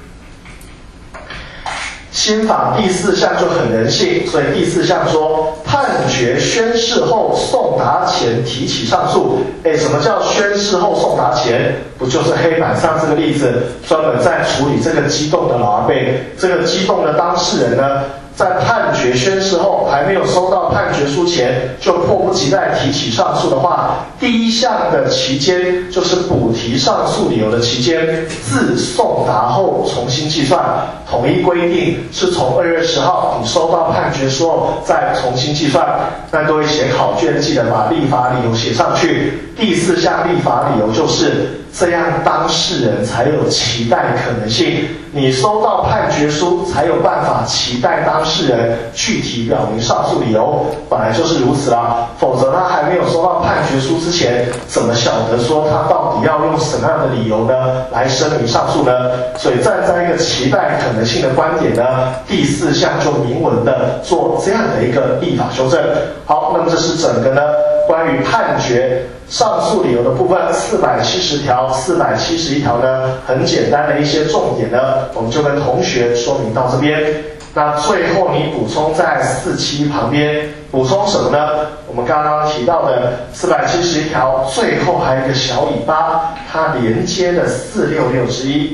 新法第四项就很人性，所以第四项说，判决宣示后送达前提起上诉。哎，什么叫宣示后送达前？不就是黑板上这个例子，专门在处理这个激动的老阿伯，这个激动的当事人呢，在判决宣示后还没有收到判决书前，就迫不及待提起上诉的话，第一项的期间就是补提上诉理由的期间，自送达后重新计算。统一规定是从二月十号你收到判决书后再重新计算。那各位写考卷记得把立法理由写上去。第四项立法理由就是这样，当事人才有期待可能性。你收到判决书才有办法期待当事人具体表明上诉理由，本来就是如此啦。否则他还没有收到判决书之前，怎么晓得说他到底要用什么样的理由呢来声明上诉呢？所以站在一个期待可能性的观点呢，第四项就明文的做这样的一个立法修正。好，那么这是整个呢关于判决上诉理由的部分，四百七十条、四百七十一条呢，很简单的一些重点呢，我们就跟同学说明到这边。那最后你补充在四七旁边补充什么呢？我们刚刚提到的四百七十一条最后还有一个小尾巴，它连接的四六六之一。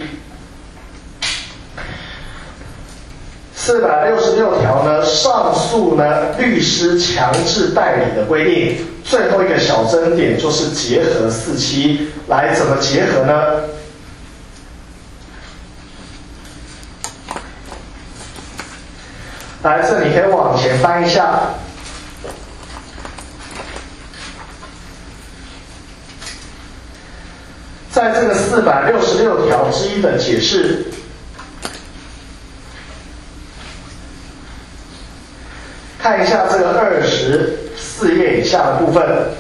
四百六十六条呢，上诉呢律师强制代理的规定，最后一个小争点就是结合四七，来怎么结合呢？来，这里可以往前翻一下，在这个四百六十六条之一的解释。看一下这个二十四页以下的部分。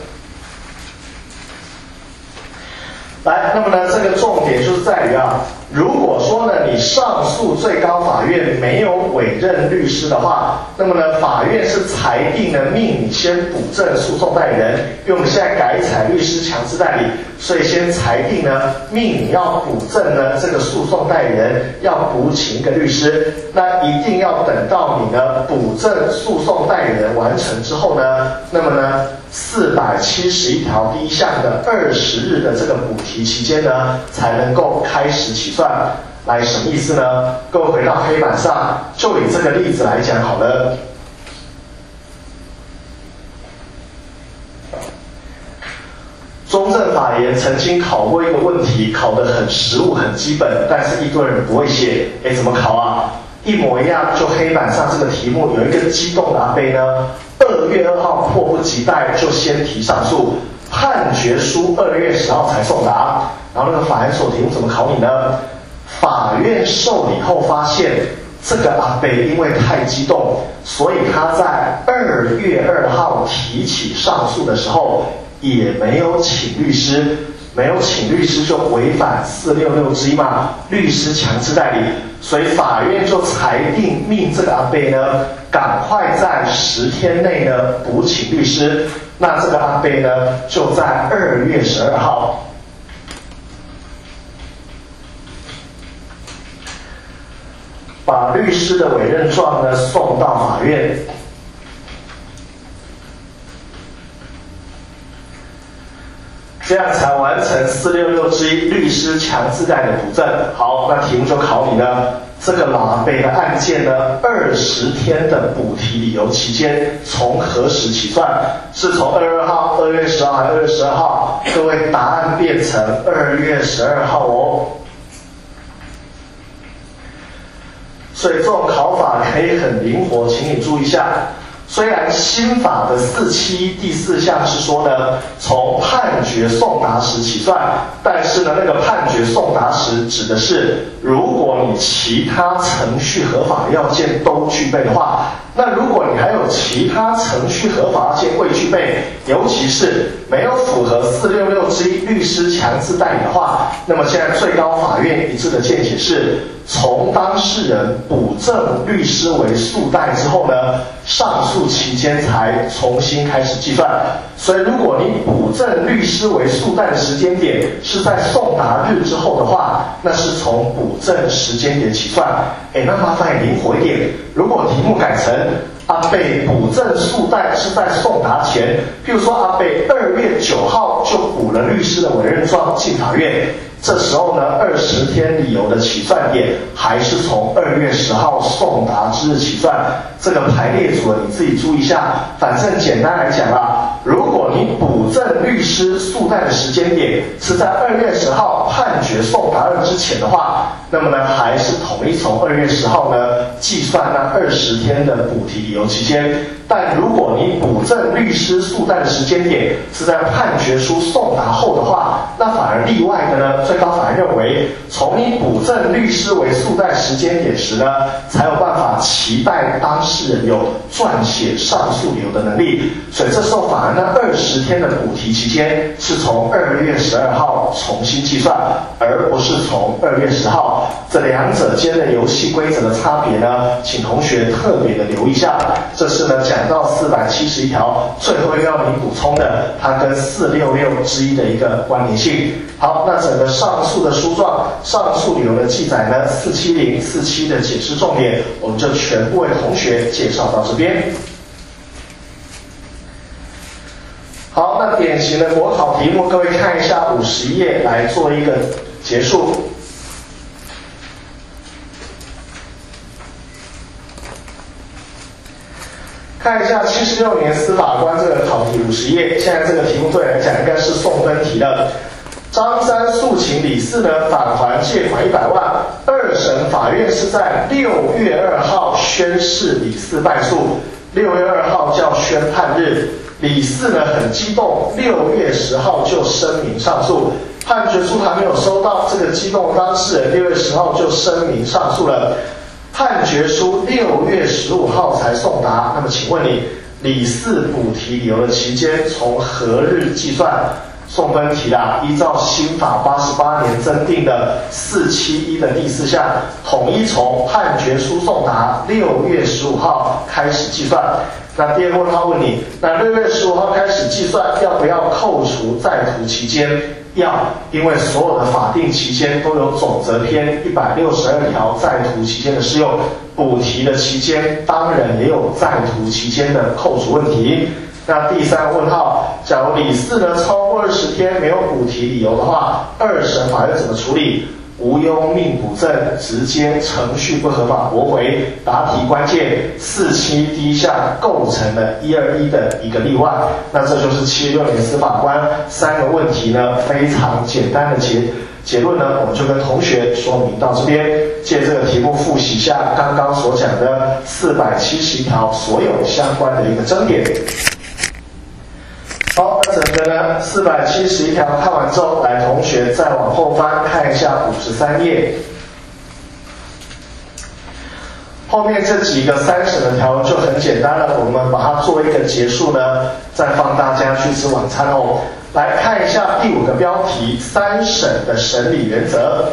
来，那么呢，这个重点就是在于啊，如果说呢你上诉最高法院没有委任律师的话，那么呢法院是裁定呢命你先补正诉讼代理人，因为我们现在改采律师强制代理，所以先裁定呢命你要补正呢这个诉讼代理人要补请一个律师，那一定要等到你呢补正诉讼代理人完成之后呢，那么呢四百七十一条第一项的二十日的这个补提期间呢，才能够开始起算。来，什么意思呢？各位回到黑板上，就以这个例子来讲好了。中正法言曾经考过一个问题，考得很实务、很基本，但是一堆人不会写。哎，怎么考啊？一模一样，就黑板上这个题目有一个激动的阿伯呢，二月二号迫不及待就先提上诉，判决书二月十号才送达。然后那个法院所题目怎么考你呢？法院受理后发现，这个阿伯因为太激动，所以他在二月二号提起上诉的时候，也没有请律师，没有请律师就违反四六六之一嘛，律师强制代理，所以法院就裁定命这个阿伯呢，赶快在十天内呢补请律师。那这个阿伯呢，就在二月十二号。把律师的委任状呢送到法院，这样才完成四六六之一律师强制代理的补正。好，那题目就考你呢，这个老阿伯的案件呢，二十天的补提理由期间从何时起算？是从二月二号、二月十号还是二月十二号？各位答案变成二月十二号哦。所以这种考法可以很灵活，请你注意一下。虽然新法的四七一第四项是说呢，从判决送达时起算，但是呢，那个判决送达时指的是，如果你其他程序合法的要件都具备的话，那如果你还有其他程序合法要件未具备，尤其是没有符合四六六之一律师强制代理的话，那么现在最高法院一致的见解是，从当事人补正律师为诉代之后呢，上诉期间才重新开始计算。所以如果你补正律师为诉代的时间点是在送达日之后的话，那是从补正时间点起算。哎，那麻烦也灵活一点，如果题目改成阿伯补正诉代是在送达前，譬如说阿伯二月九号就补了律师的委任状进法院，这时候呢，二十天理由的起算点还是从二月十号送达之日起算。这个排列组合你自己注意一下。反正简单来讲啦，如果你补正律师诉代的时间点是在二月十号判决送达日之前的话，那么呢，还是统一从二月十号呢计算那二十天的补提理由期间。但如果你补正律师诉代的时间点是在判决书送达后的话，那反而例外的呢，最高法院认为，从你补正律师为诉代时间点时呢，才有办法期待当事人有撰写上诉理由的能力。所以这时候反而那二十天的补提期间是从二月十二号重新计算，而不是从二月十号。这两者间的游戏规则的差别呢，请同学特别的留意一下。这是呢讲到四百七十一条最后要你补充的，它跟四六六之一的一个关联性。好，那整个上诉的书状、上诉理由的记载呢，四七零、四七的解释重点，我们就全部为同学介绍到这边。好，那典型的国考题目，各位看一下五十页来做一个结束。看一下七十六年司法官这个考题五十页，现在这个题目对来讲应该是送分题的。张三诉请李四呢返还借款一百万，二审法院是在六月二号宣示李四败诉，六月二号叫宣判日。李四呢很激动，六月十号就声明上诉，判决书还没有收到，这个激动的当事人六月十号就声明上诉了。判决书六月十五号才送达，那么请问你，李四补提理由的期间从何日计算？送分题啦，依照新法八十八年增订的四七一的第四项，统一从判决书送达六月十五号开始计算。那第二个问号问你，那六月十五号开始计算，要不要扣除在途期间？要，因为所有的法定期间都有总则篇一百六十二条在途期间的适用，补提的期间当然也有在途期间的扣除问题。 那第三个问号，假如理事呢超过二十天没有补提理由的话，二审法院怎么处理？无忧命补正，直接程序不合法驳回。答题关键，四七第一项构成了一二一的一个例外。那这就是七十六年司法官三个问题呢非常简单的结结论呢，我们就跟同学说明到这边。借这个题目复习一下刚刚所讲的四百七十一条所有相关的一个争点。好，那整个呢四百七十一条看完之后，来同学再往后翻看一下五十三页。后面这几个三审的条文就很简单了，我们把它做一个结束呢，再放大家去吃晚餐哦。来看一下第五个标题，三审的审理原则。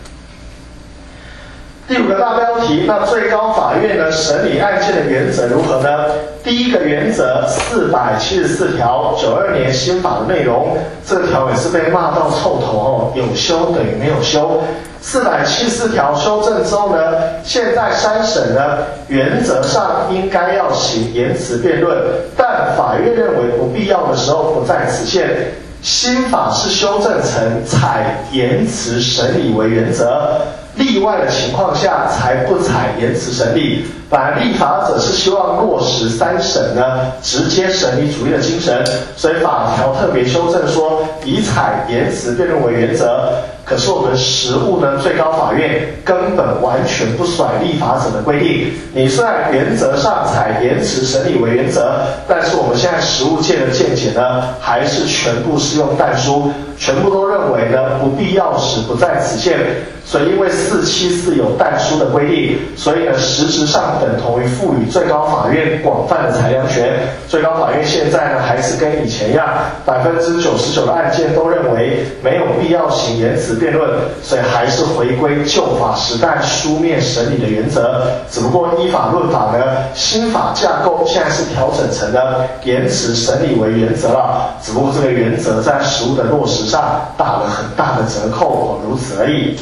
第五个大标题，那最高法院呢审理案件的原则如何呢？第一个原则，四百七十四条，九二年新法的内容，这个条也是被骂到臭头哦，有修等于没有修。四百七十四条修正之后呢，现在三审呢原则上应该要行言辞辩论，但法院认为不必要的时候不在此限。新法是修正成采言辞审理为原则，例外的情况下才不采言辞审理。本来立法者是希望落实三审呢直接审理主义的精神，所以法条特别修正说以采言辞辩论为原则。可是我们实务呢，最高法院根本完全不甩立法者的规定。你虽然原则上采言辞审理为原则，但是我们现在实务界的见解呢，还是全部是用但书，全部都认为呢不必要时不在此限。所以因为四七四有但书的规定，所以呢实质上等同于赋予最高法院广泛的裁量权。最高法院现在呢还是跟以前一样，百分之九十九的案件都认为没有必要行言辞辩论，所以还是回归旧法时代书面审理的原则。只不过依法论法呢，新法架构现在是调整成了言辞审理为原则了，只不过这个原则在实务的落实上打了很大的折扣，如此而已。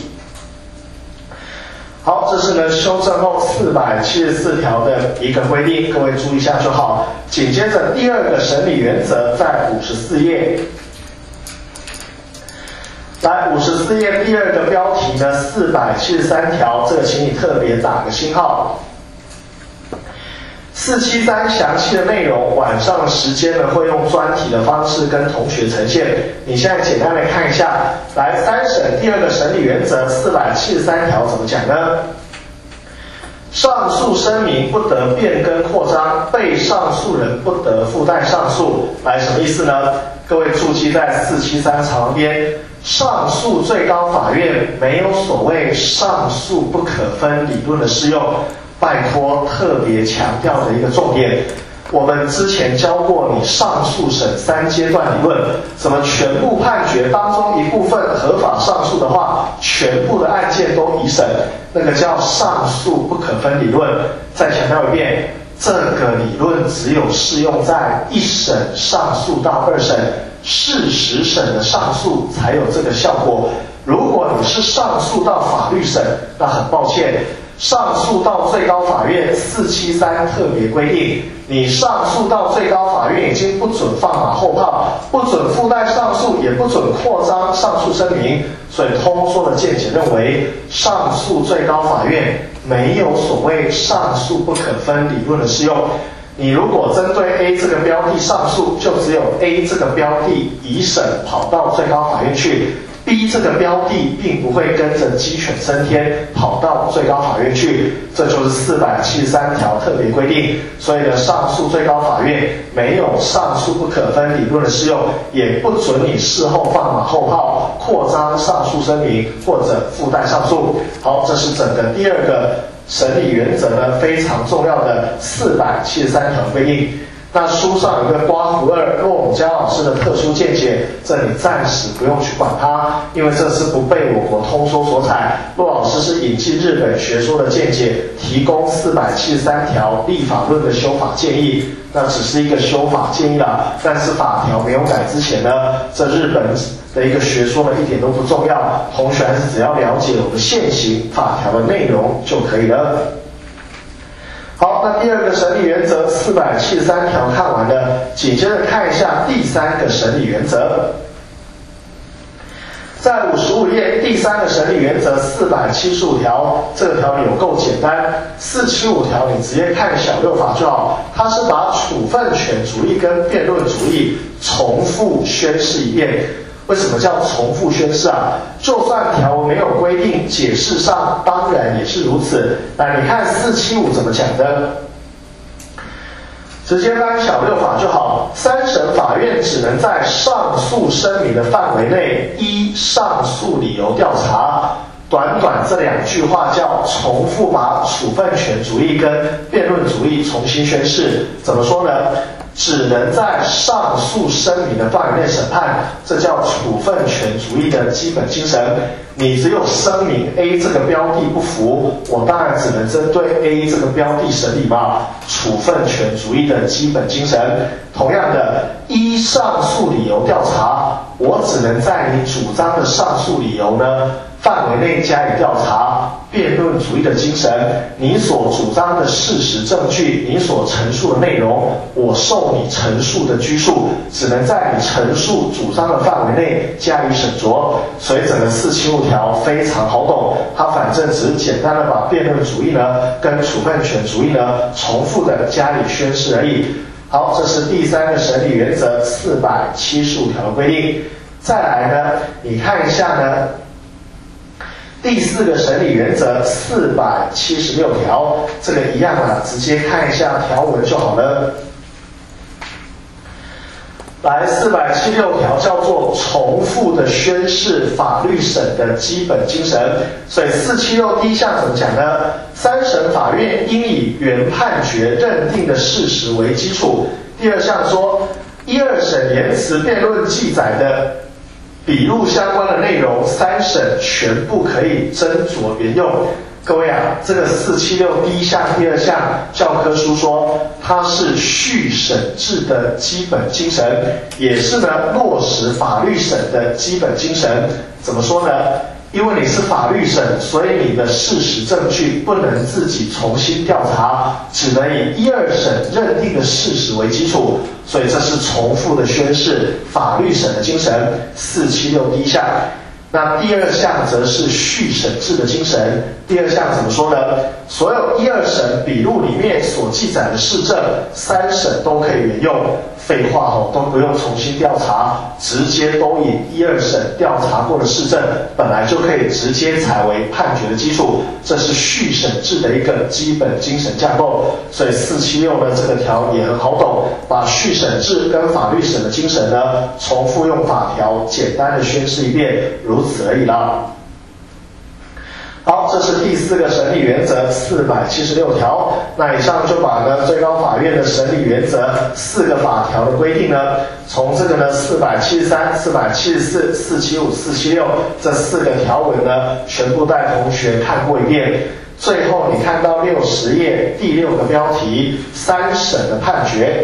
好，这是呢修正后四百七十四条的一个规定，各位注意一下就好。紧接着第二个审理原则在五十四页。来，五十四页第二个标题呢，四百七十三条，这个请你特别打个星号。四七三详细的内容，晚上的时间呢会用专题的方式跟同学呈现。你现在简单的看一下，来三审第二个审理原则四百七十三条怎么讲呢？上诉声明不得变更扩张，被上诉人不得附带上诉。来，什么意思呢？各位注记在四七三旁边。上诉最高法院没有所谓上诉不可分理论的适用，拜托特别强调的一个重点。我们之前教过你上诉审三阶段理论，怎么全部判决当中一部分合法上诉的话，全部的案件都移审，那个叫上诉不可分理论。再强调一遍，这个理论只有适用在一审上诉到二审。事实审的上诉才有这个效果。如果你是上诉到法律审，那很抱歉，上诉到最高法院四七三特别规定，你上诉到最高法院已经不准放马后炮，不准附带上诉，也不准扩张上诉声明。所以通说的见解认为，上诉最高法院没有所谓上诉不可分理论的适用。你如果针对 A 这个标的上诉，就只有 A 这个标的移审跑到最高法院去， B 这个标的并不会跟着鸡犬升天跑到最高法院去，这就是四百七十三条特别规定。所以呢，上诉最高法院没有上诉不可分理论的适用，也不准你事后放马后炮，扩张上诉声明或者附带上诉。好，这是整个第二个审理原则呢非常重要的四百七十三条规定。那书上有个刮胡二骆永嘉老师的特殊见解，这里暂时不用去管它，因为这是不被我国通说所采。骆老师是引进日本学说的见解，提供四百七十三条立法论的修法建议。那只是一个修法建议啦，但是法条没有改之前呢，这日本的一个学说呢一点都不重要，同学还是只要了解我们现行法条的内容就可以了。好， 好，那第二个审理原则四百七十三条看完了，紧接着看一下第三个审理原则。在五十五页第三个审理原则四百七十五条，这个条有够简单，四百七十五条你直接看小六法就好，它是把处分权主义跟辩论主义重复宣示一遍。为什么叫重复宣示啊？就算条文没有规定，解释上当然也是如此。那你看四百七十五怎么讲的？直接翻小六法就好。三审法院只能在上诉声明的范围内依上诉理由调查。短短这两句话叫重复把处分权主义跟辩论主义重新宣示。怎么说呢？只能在上诉声明的范围内审判，这叫处分权主义的基本精神。你只有声明 A 这个标的不服，我当然只能针对 A 这个标的审理嘛，处分权主义的基本精神。同样的，依上诉理由调查，我只能在你主张的上诉理由呢范围内加以调查。辩论主义的精神，你所主张的事实证据，你所陈述的内容，我受你陈述的拘束，只能在你陈述主张的范围内加以审酌。所以整个四百七十五条非常好懂，它反正只是简单的把辩论主义呢跟处分权主义呢重复的加以宣示而已。好，这是第三个审理原则四百七十五条的规定。再来呢，你看一下呢第四个审理原则四百七十六条，这个一样啊，直接看一下条文就好了。来，四百七十六条叫做重复的宣示法律审的基本精神。所以四百七十六第一项怎么讲呢？三审法院应以原判决认定的事实为基础。第二项说，一二审言辞辩论记载的笔录相关的内容，三审全部可以斟酌原用。各位啊，这个四百七十六第一项、第二项教科书说，它是续审制的基本精神，也是呢落实法律审的基本精神。怎么说呢？因为你是法律审，所以你的事实证据不能自己重新调查，只能以一二审认定的事实为基础，所以这是重复的宣示法律审的精神。四百七十六第一项。那第二项则是续审制的精神。第二项怎么说呢？所有一二审笔录里面所记载的事证，三审都可以原用。废话哦，都不用重新调查，直接都以一二审调查过的事证，本来就可以直接采为判决的基础。这是续审制的一个基本精神架构。所以四百七十六呢这个条也很好懂，把续审制跟法律审的精神呢，重复用法条简单的宣示一遍，如此而已啦。好，这是第四个审理原则四百七十六条。那以上就把呢最高法院的审理原则四个法条的规定呢，从这个呢四百七十三、四百七十四、四百七十五、四百七十六这四个条文呢，全部带同学看过一遍。最后你看到六十页第六个标题，三审的判决。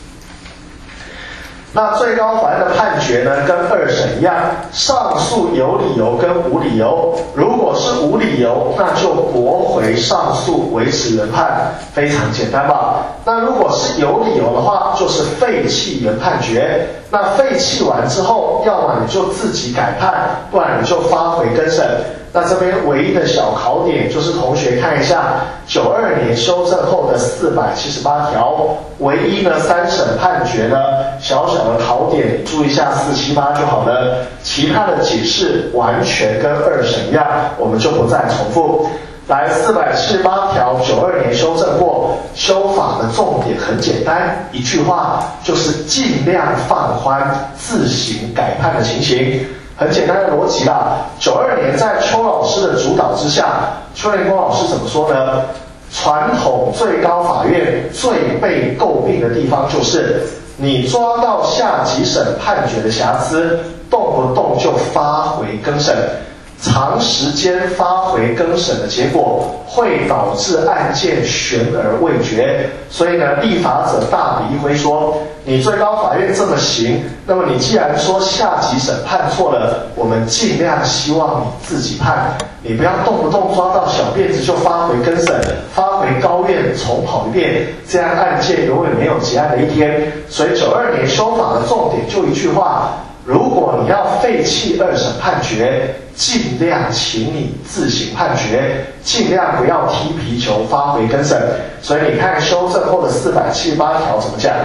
那最高法院的判决呢，跟二审一样，上诉有理由跟无理由。如果是无理由，那就驳回上诉，维持原判，非常简单吧？那如果是有理由的话，就是废弃原判决。那废弃完之后，要么你就自己改判，不然你就发回更审。那这边唯一的小考点就是同学看一下九二年修正后的四百七十八条，唯一呢三审判决呢小小的考点，注意一下四七八就好了，其他的解释完全跟二审一样，我们就不再重复。来，四百七十八条九二年修正过，修法的重点很简单，一句话就是尽量放宽自行改判的情形。很简单的逻辑啦，九二年在邱老师的主导之下，邱连光老师怎么说呢？传统最高法院最被诟病的地方就是，你抓到下级审判决的瑕疵，动不动就发回更审，长时间发回更审的结果，会导致案件悬而未决。所以呢，立法者大笔一挥说， 你最高法院这么行，那么你既然说下级审判错了，我们尽量希望你自己判，你不要动不动抓到小辫子就发回更审，发回高院重跑一遍，这样案件永远没有结案的一天。所以九二年修法的重点就一句话：如果你要废弃二审判决，尽量请你自行判决，尽量不要踢皮球发回更审。所以你看修正后的四百七十八条怎么讲？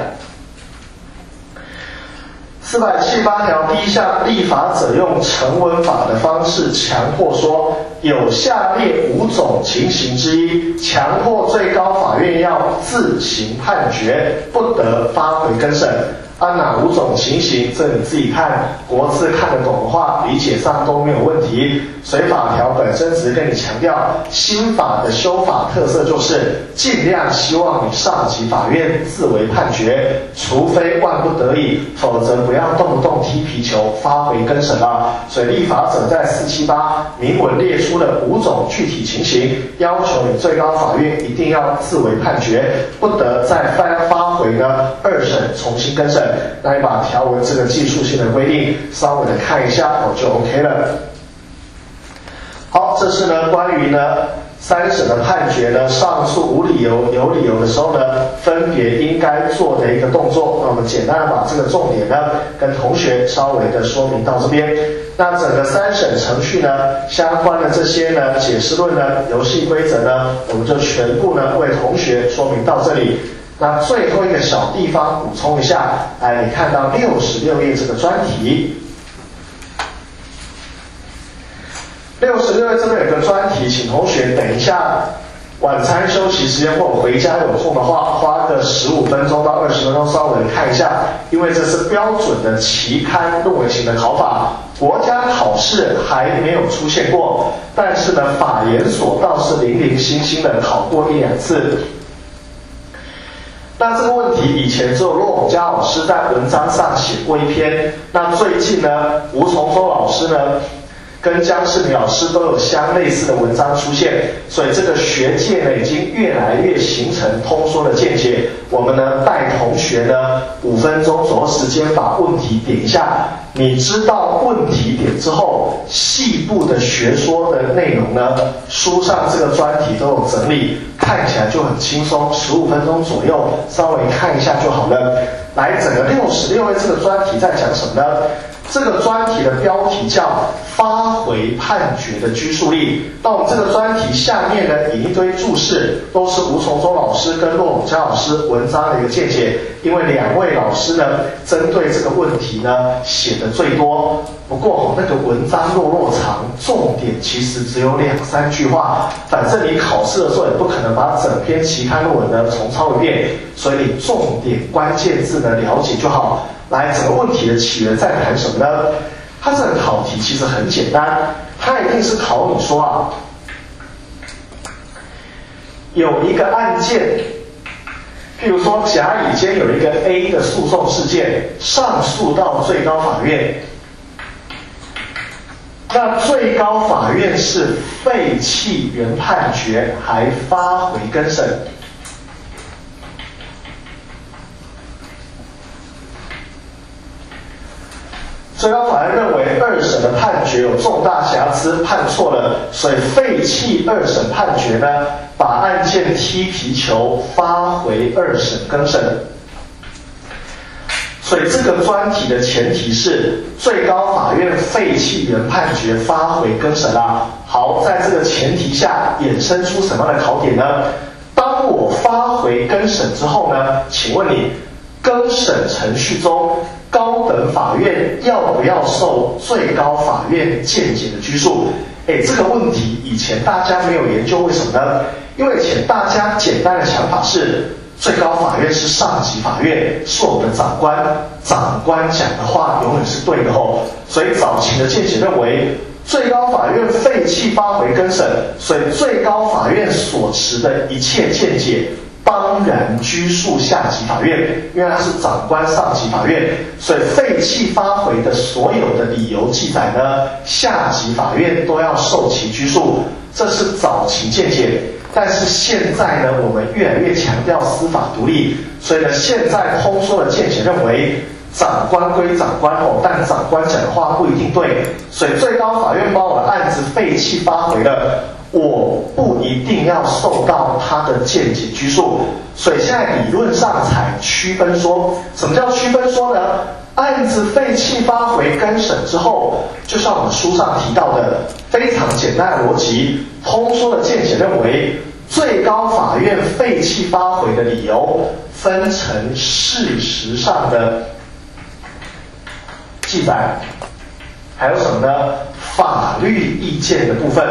四百七十八条第一项，立法者用成文法的方式强迫说，有下列五种情形之一，强迫最高法院要自行判决，不得发回更审。按哪五种情形，这你自己看，国字看得懂的话，理解上都没有问题。所以法条本身只是跟你强调，新法的修法特色就是尽量希望你上级法院自为判决，除非万不得已，否则不要动不动踢皮球发回更审了。所以立法者在四七八明文列出了五种具体情形，要求你最高法院一定要自为判决，不得再翻发回呢二审重新更审。那你把条文这个技术性的规定稍微的看一下，哦就 OK 了。好，这是呢关于呢三审的判决呢上诉无理由有理由的时候呢，分别应该做的一个动作。那我们简单的把这个重点呢跟同学稍微的说明到这边。那整个三审程序呢相关的这些呢解释论呢游戏规则呢，我们就全部呢为同学说明到这里。那最后一个小地方补充一下，来，你看到六十六页这个专题，六十六页这边有个专题，请同学等一下晚餐休息时间或回家有空的话，花个十五分钟到二十分钟稍微看一下，因为这是标准的期刊论文型的考法，国家考试还没有出现过，但是呢法研所倒是零零星星的考过一两次。那这个问题以前只有骆永嘉老师在文章上写过一篇，那最近呢吴崇洲老师呢跟江世明老师都有相类似的文章出现，所以这个学界呢已经越来越形成通说的见解。我们呢带同学呢五分钟左右时间把问题点一下，你知道问题点之后，细部的学说的内容呢，书上这个专题都有整理，看起来就很轻松，十五分钟左右稍微看一下就好了。来，整个六十六页这个专题在讲什么呢？这个专题的标题叫发回判决的拘束力。那我们这个专题下面呢引一堆注释，都是吴崇洲老师跟骆永嘉老师文章的一个见解，因为两位老师呢针对这个问题呢写的最多。不过那个文章落落长，重点其实只有两三句话，反正你考试的时候也不可能把整篇期刊论文呢重抄一遍，所以你重点关键字呢了解就好。来，整个问题的起源在谈什么呢？它这个考题其实很简单，它一定是考你说啊，有一个案件，譬如说甲乙间有一个 A 的诉讼事件，上诉到最高法院，那最高法院是废弃原判决，还发回更审。最高法院认为二审的判决有重大瑕疵，判错了，所以废弃二审判决呢，把案件踢皮球发回二审更审。所以这个专题的前提是最高法院废弃原判决发回更审啦。好，在这个前提下衍生出什么样的考点呢？当我发回更审之后呢，请问你更审程序中高等法院要不要受最高法院见解的拘束？哎，这个问题以前大家没有研究，为什么呢？因为以前大家简单的想法是最高法院是上级法院，是我们的长官，长官讲的话永远是对的哦。所以早期的见解认为最高法院废弃发回更审，所以最高法院所持的一切见解当然拘束下级法院，因为它是长官上级法院，所以废弃发回的所有的理由记载呢，下级法院都要受其拘束，这是早期见解。 但是现在呢，我们越来越强调司法独立，所以呢，现在通说的见解认为，长官归长官哦，但长官讲的话不一定对，所以最高法院把我的案子废弃发回了，我不一定要受到他的见解拘束。所以现在理论上才区分说，什么叫区分说呢？案子废弃发回更审之后，就像我们书上提到的非常简单的逻辑，通说的见解认为，最高法院废弃发回的理由分成事实上的记载，还有什么呢？法律意见的部分。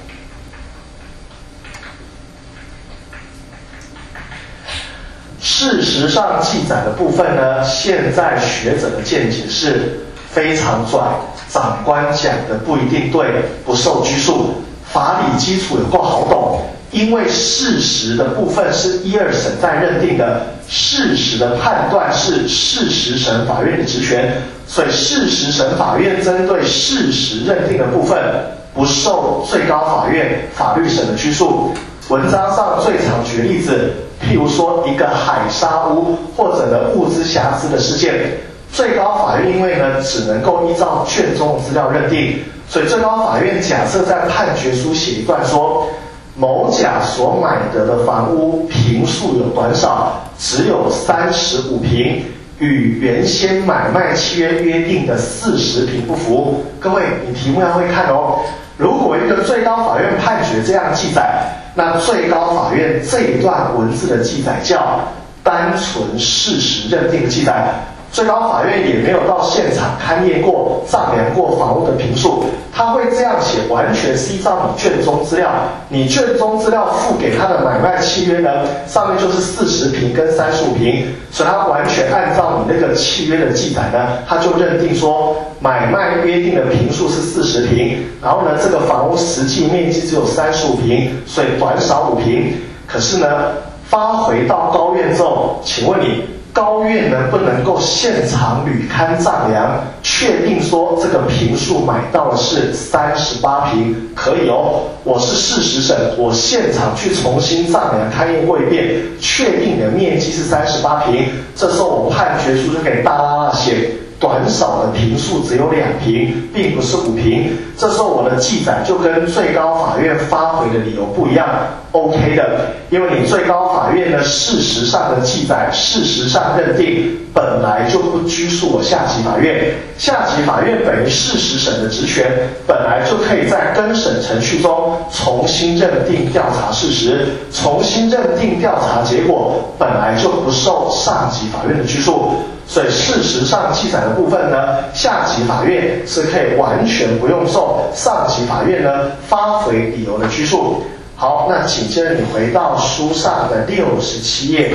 事实上记载的部分呢，现在学者的见解是非常拽，长官讲的不一定对，不受拘束，法理基础有够好懂。因为事实的部分是一二审在认定的，事实的判断是事实审法院的职权，所以事实审法院针对事实认定的部分不受最高法院法律审的拘束。文章上最常举例子，譬如说一个海沙屋或者呢物资瑕疵的事件，最高法院因为呢只能够依照卷宗的资料认定，所以最高法院假设在判决书写一段说，某甲所买得的房屋坪数有短少，只有三十五坪，与原先买卖契约约定的四十坪不符。各位，你题目要会看哦。如果一个最高法院判决这样记载，那最高法院这一段文字的记载叫单纯事实认定的记载。最高法院也没有到现场勘验过、丈量过房屋的坪数，他会这样写，完全是依照你卷宗资料，你卷宗资料付给他的买卖契约呢，上面就是四十坪跟三十五坪，所以他完全按照你那个契约的记载呢，他就认定说买卖约定的坪数是四十坪，然后呢，这个房屋实际面积只有三十五坪，所以短少五坪。可是呢，发回到高院之后，请问你，高院能不能够现场履勘丈量，确定说这个坪数买到的是三十八坪？可以哦，我是事实审，我现场去重新丈量勘验过一遍，确定你的面积是三十八坪，这时候我判决书就可以大大大写短少的坪数只有两坪，并不是五坪。这时候我的记载就跟最高法院发回的理由不一样 ，OK 的，因为你最高法院的事实上的记载，事实上认定本来就不拘束我下级法院，下级法院本于事实审的职权，本来就可以在更审程序中重新认定调查事实，重新认定调查结果，本来就不受上级法院的拘束。所以事实上记载的部分呢，下级法院是可以完全不用受上级法院呢发回理由的拘束。好，那紧接着你回到书上的六十七页，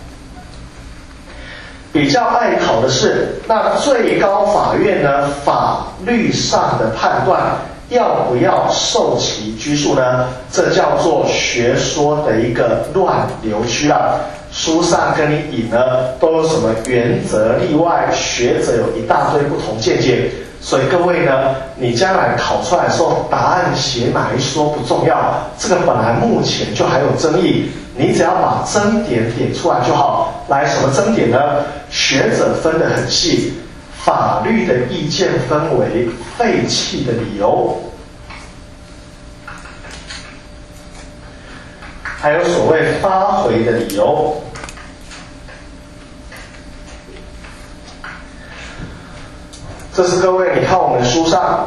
比较爱考的是，那最高法院呢法律上的判断要不要受其拘束呢？这叫做学说的一个乱流区啊。书上跟你引呢都有什么原则例外，学者有一大堆不同见解，所以各位呢，你将来考出来的时候，答案写哪一说不重要，这个本来目前就还有争议，你只要把争点点出来就好。来，什么争点呢？学者分得很细，法律的意见分为废弃的理由，还有所谓发回的理由。这是各位，你看我们书上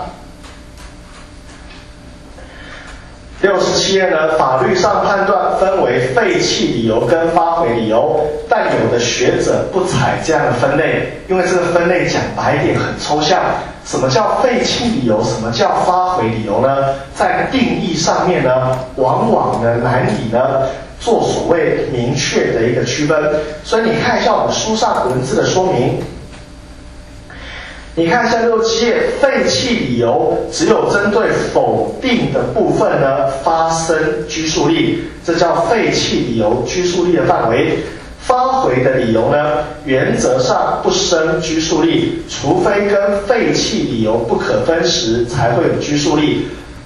六十七页呢，法律上判断分为废弃理由跟发回理由，但有的学者不采这样的分类，因为这个分类讲白一点很抽象。什么叫废弃理由？什么叫发回理由呢？在定义上面呢，往往呢难以呢做所谓明确的一个区分。所以你看一下我们书上文字的说明。你看一下六七页，废弃理由只有针对否定的部分呢发生拘束力，这叫废弃理由拘束力的范围。发回的理由呢，原则上不生拘束力，除非跟废弃理由不可分时才会有拘束力。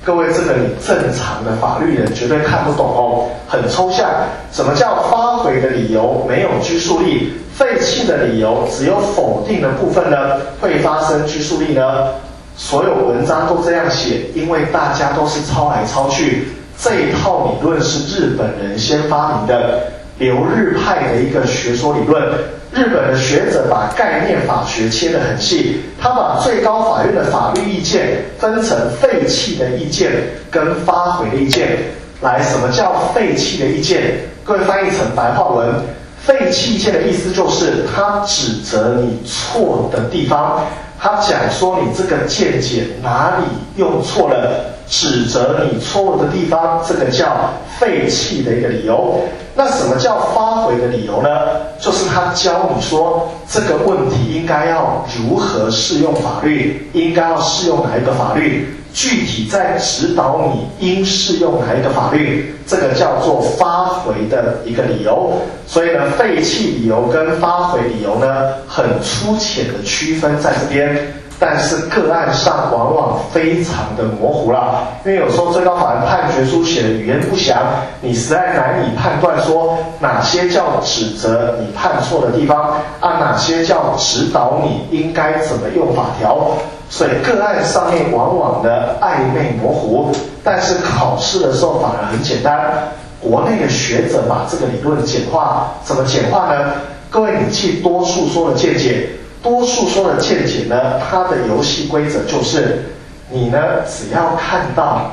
各位，这个你正常的法律人绝对看不懂哦，很抽象。什么叫发回的理由没有拘束力？废弃的理由只有否定的部分呢会发生拘束力呢？所有文章都这样写，因为大家都是抄来抄去。这一套理论是日本人先发明的，留日派的一个学说理论。日本的学者把概念法学切得很细，他把最高法院的法律意见分成废弃的意见跟发回的意见。来，什么叫废弃的意见？各位翻译成白话文，废弃意见的意思就是他指责你错的地方，他讲说你这个见解哪里用错了，指责你错误的地方，这个叫废弃的一个理由。那什么叫发回的理由呢？就是他教你说这个问题应该要如何适用法律，应该要适用哪一个法律，具体在指导你应适用哪一个法律，这个叫做发回的一个理由。所以呢，废弃理由跟发回理由呢，很粗浅的区分在这边。但是个案上往往非常的模糊啦，因为有时候最高法院判决书写的语言不详，你实在难以判断说哪些叫指责你判错的地方，啊哪些叫指导你应该怎么用法条，所以个案上面往往的暧昧模糊，但是考试的时候反而很简单。国内的学者把这个理论简化，怎么简化呢？各位，你记多数说的见解。多数说的见解呢，它的游戏规则就是，你呢只要看到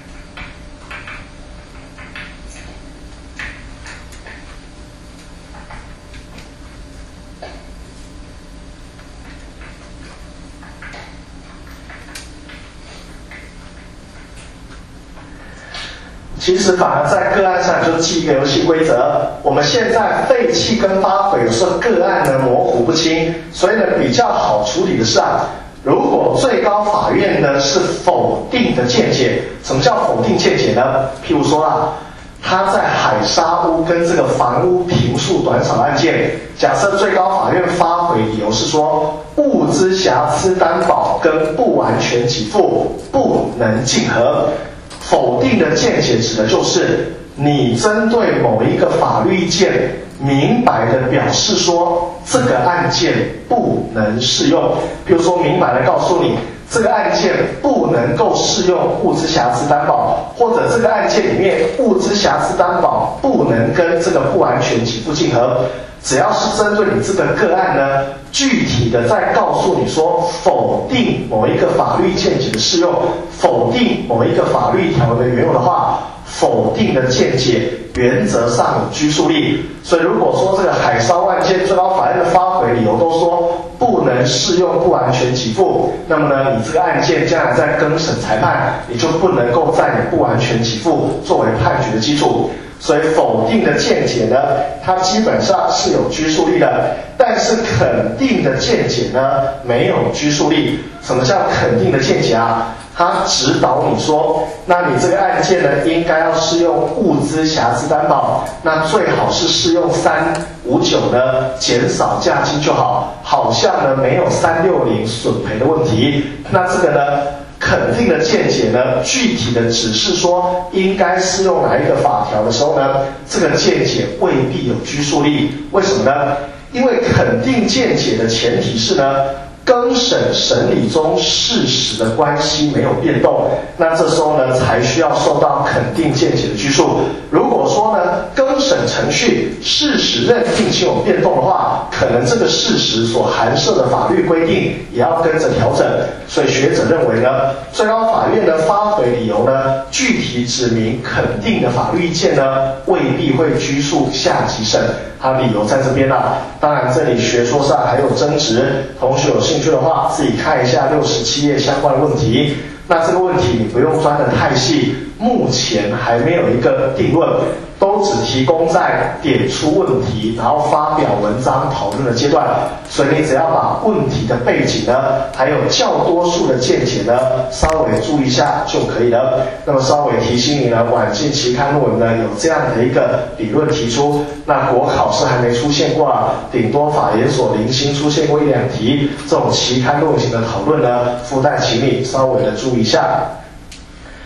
其实反而在个案上就记一个游戏规则。我们现在废弃跟发回有时候个案呢模糊不清，所以呢比较好处理的是啊，如果最高法院呢是否定的见解，什么叫否定见解呢？譬如说啊，他在海沙屋跟这个房屋坪数短少案件，假设最高法院发回理由是说物之瑕疵担保跟不完全给付不能竞合。否定的见解指的就是你针对某一个法律意见明白的表示说这个案件不能适用，比如说明白的告诉你这个案件不能够适用物之瑕疵担保，或者这个案件里面物之瑕疵担保不能跟这个不完全给付竞合。只要是针对你这个个案呢，具体的在告诉你说否定某一个法律见解的适用，否定某一个法律条文的原有的话，否定的见解原则上有拘束力。所以如果说这个海沙案件最高法院的发回理由都说不能适用不完全给付，那么呢你这个案件将来在更审裁判，你就不能够再以不完全给付作为判决的基础。所以否定的见解呢，它基本上是有拘束力的，但是肯定的见解呢没有拘束力。什么叫肯定的见解啊？它指导你说，那你这个案件呢应该要适用物之瑕疵担保，那最好是适用三五九呢减少价金就好，好像呢没有三六零损赔的问题。那这个呢肯定的见解呢，具体的指示说应该适用哪一个法条的时候呢，这个见解未必有拘束力。为什么呢？因为肯定见解的前提是呢，更审审理中事实的关系没有变动，那这时候呢才需要受到肯定见解的拘束。如果说呢更审程序事实认定性有变动的话，可能这个事实所含涉的法律规定也要跟着调整。所以学者认为呢，最高法院的发回理由呢，具体指明肯定的法律意见呢，未必会拘束下级审。它理由在这边啦。当然这里学说上还有争执，同学有兴趣的话自己看一下六十七页相关的问题。那这个问题你不用钻得太细，目前还没有一个定论，都只提供在点出问题然后发表文章讨论的阶段，所以你只要把问题的背景呢还有较多数的见解呢稍微注意一下就可以了。那么稍微提醒你呢，晚近期刊论文呢有这样的一个理论提出，那国考试还没出现过啊，顶多法研所零星出现过一两题，这种期刊论文型的讨论呢附带请你稍微的注意一下。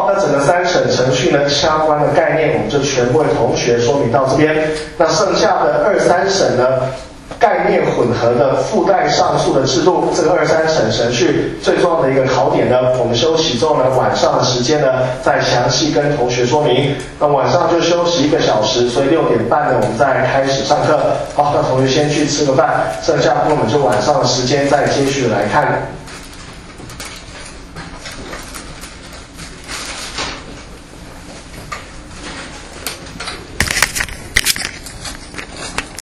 好，那整个三审程序呢相关的概念，我们就全部为同学说明到这边。那剩下的二三审呢，概念混合的附带上诉的制度，这个二三审程序最重要的一个考点呢，我们休息之后呢，晚上的时间呢，再详细跟同学说明。那晚上就休息一个小时，所以六点半呢，我们再开始上课。好，那同学先去吃个饭，剩下部分我们就晚上的时间再继续来看。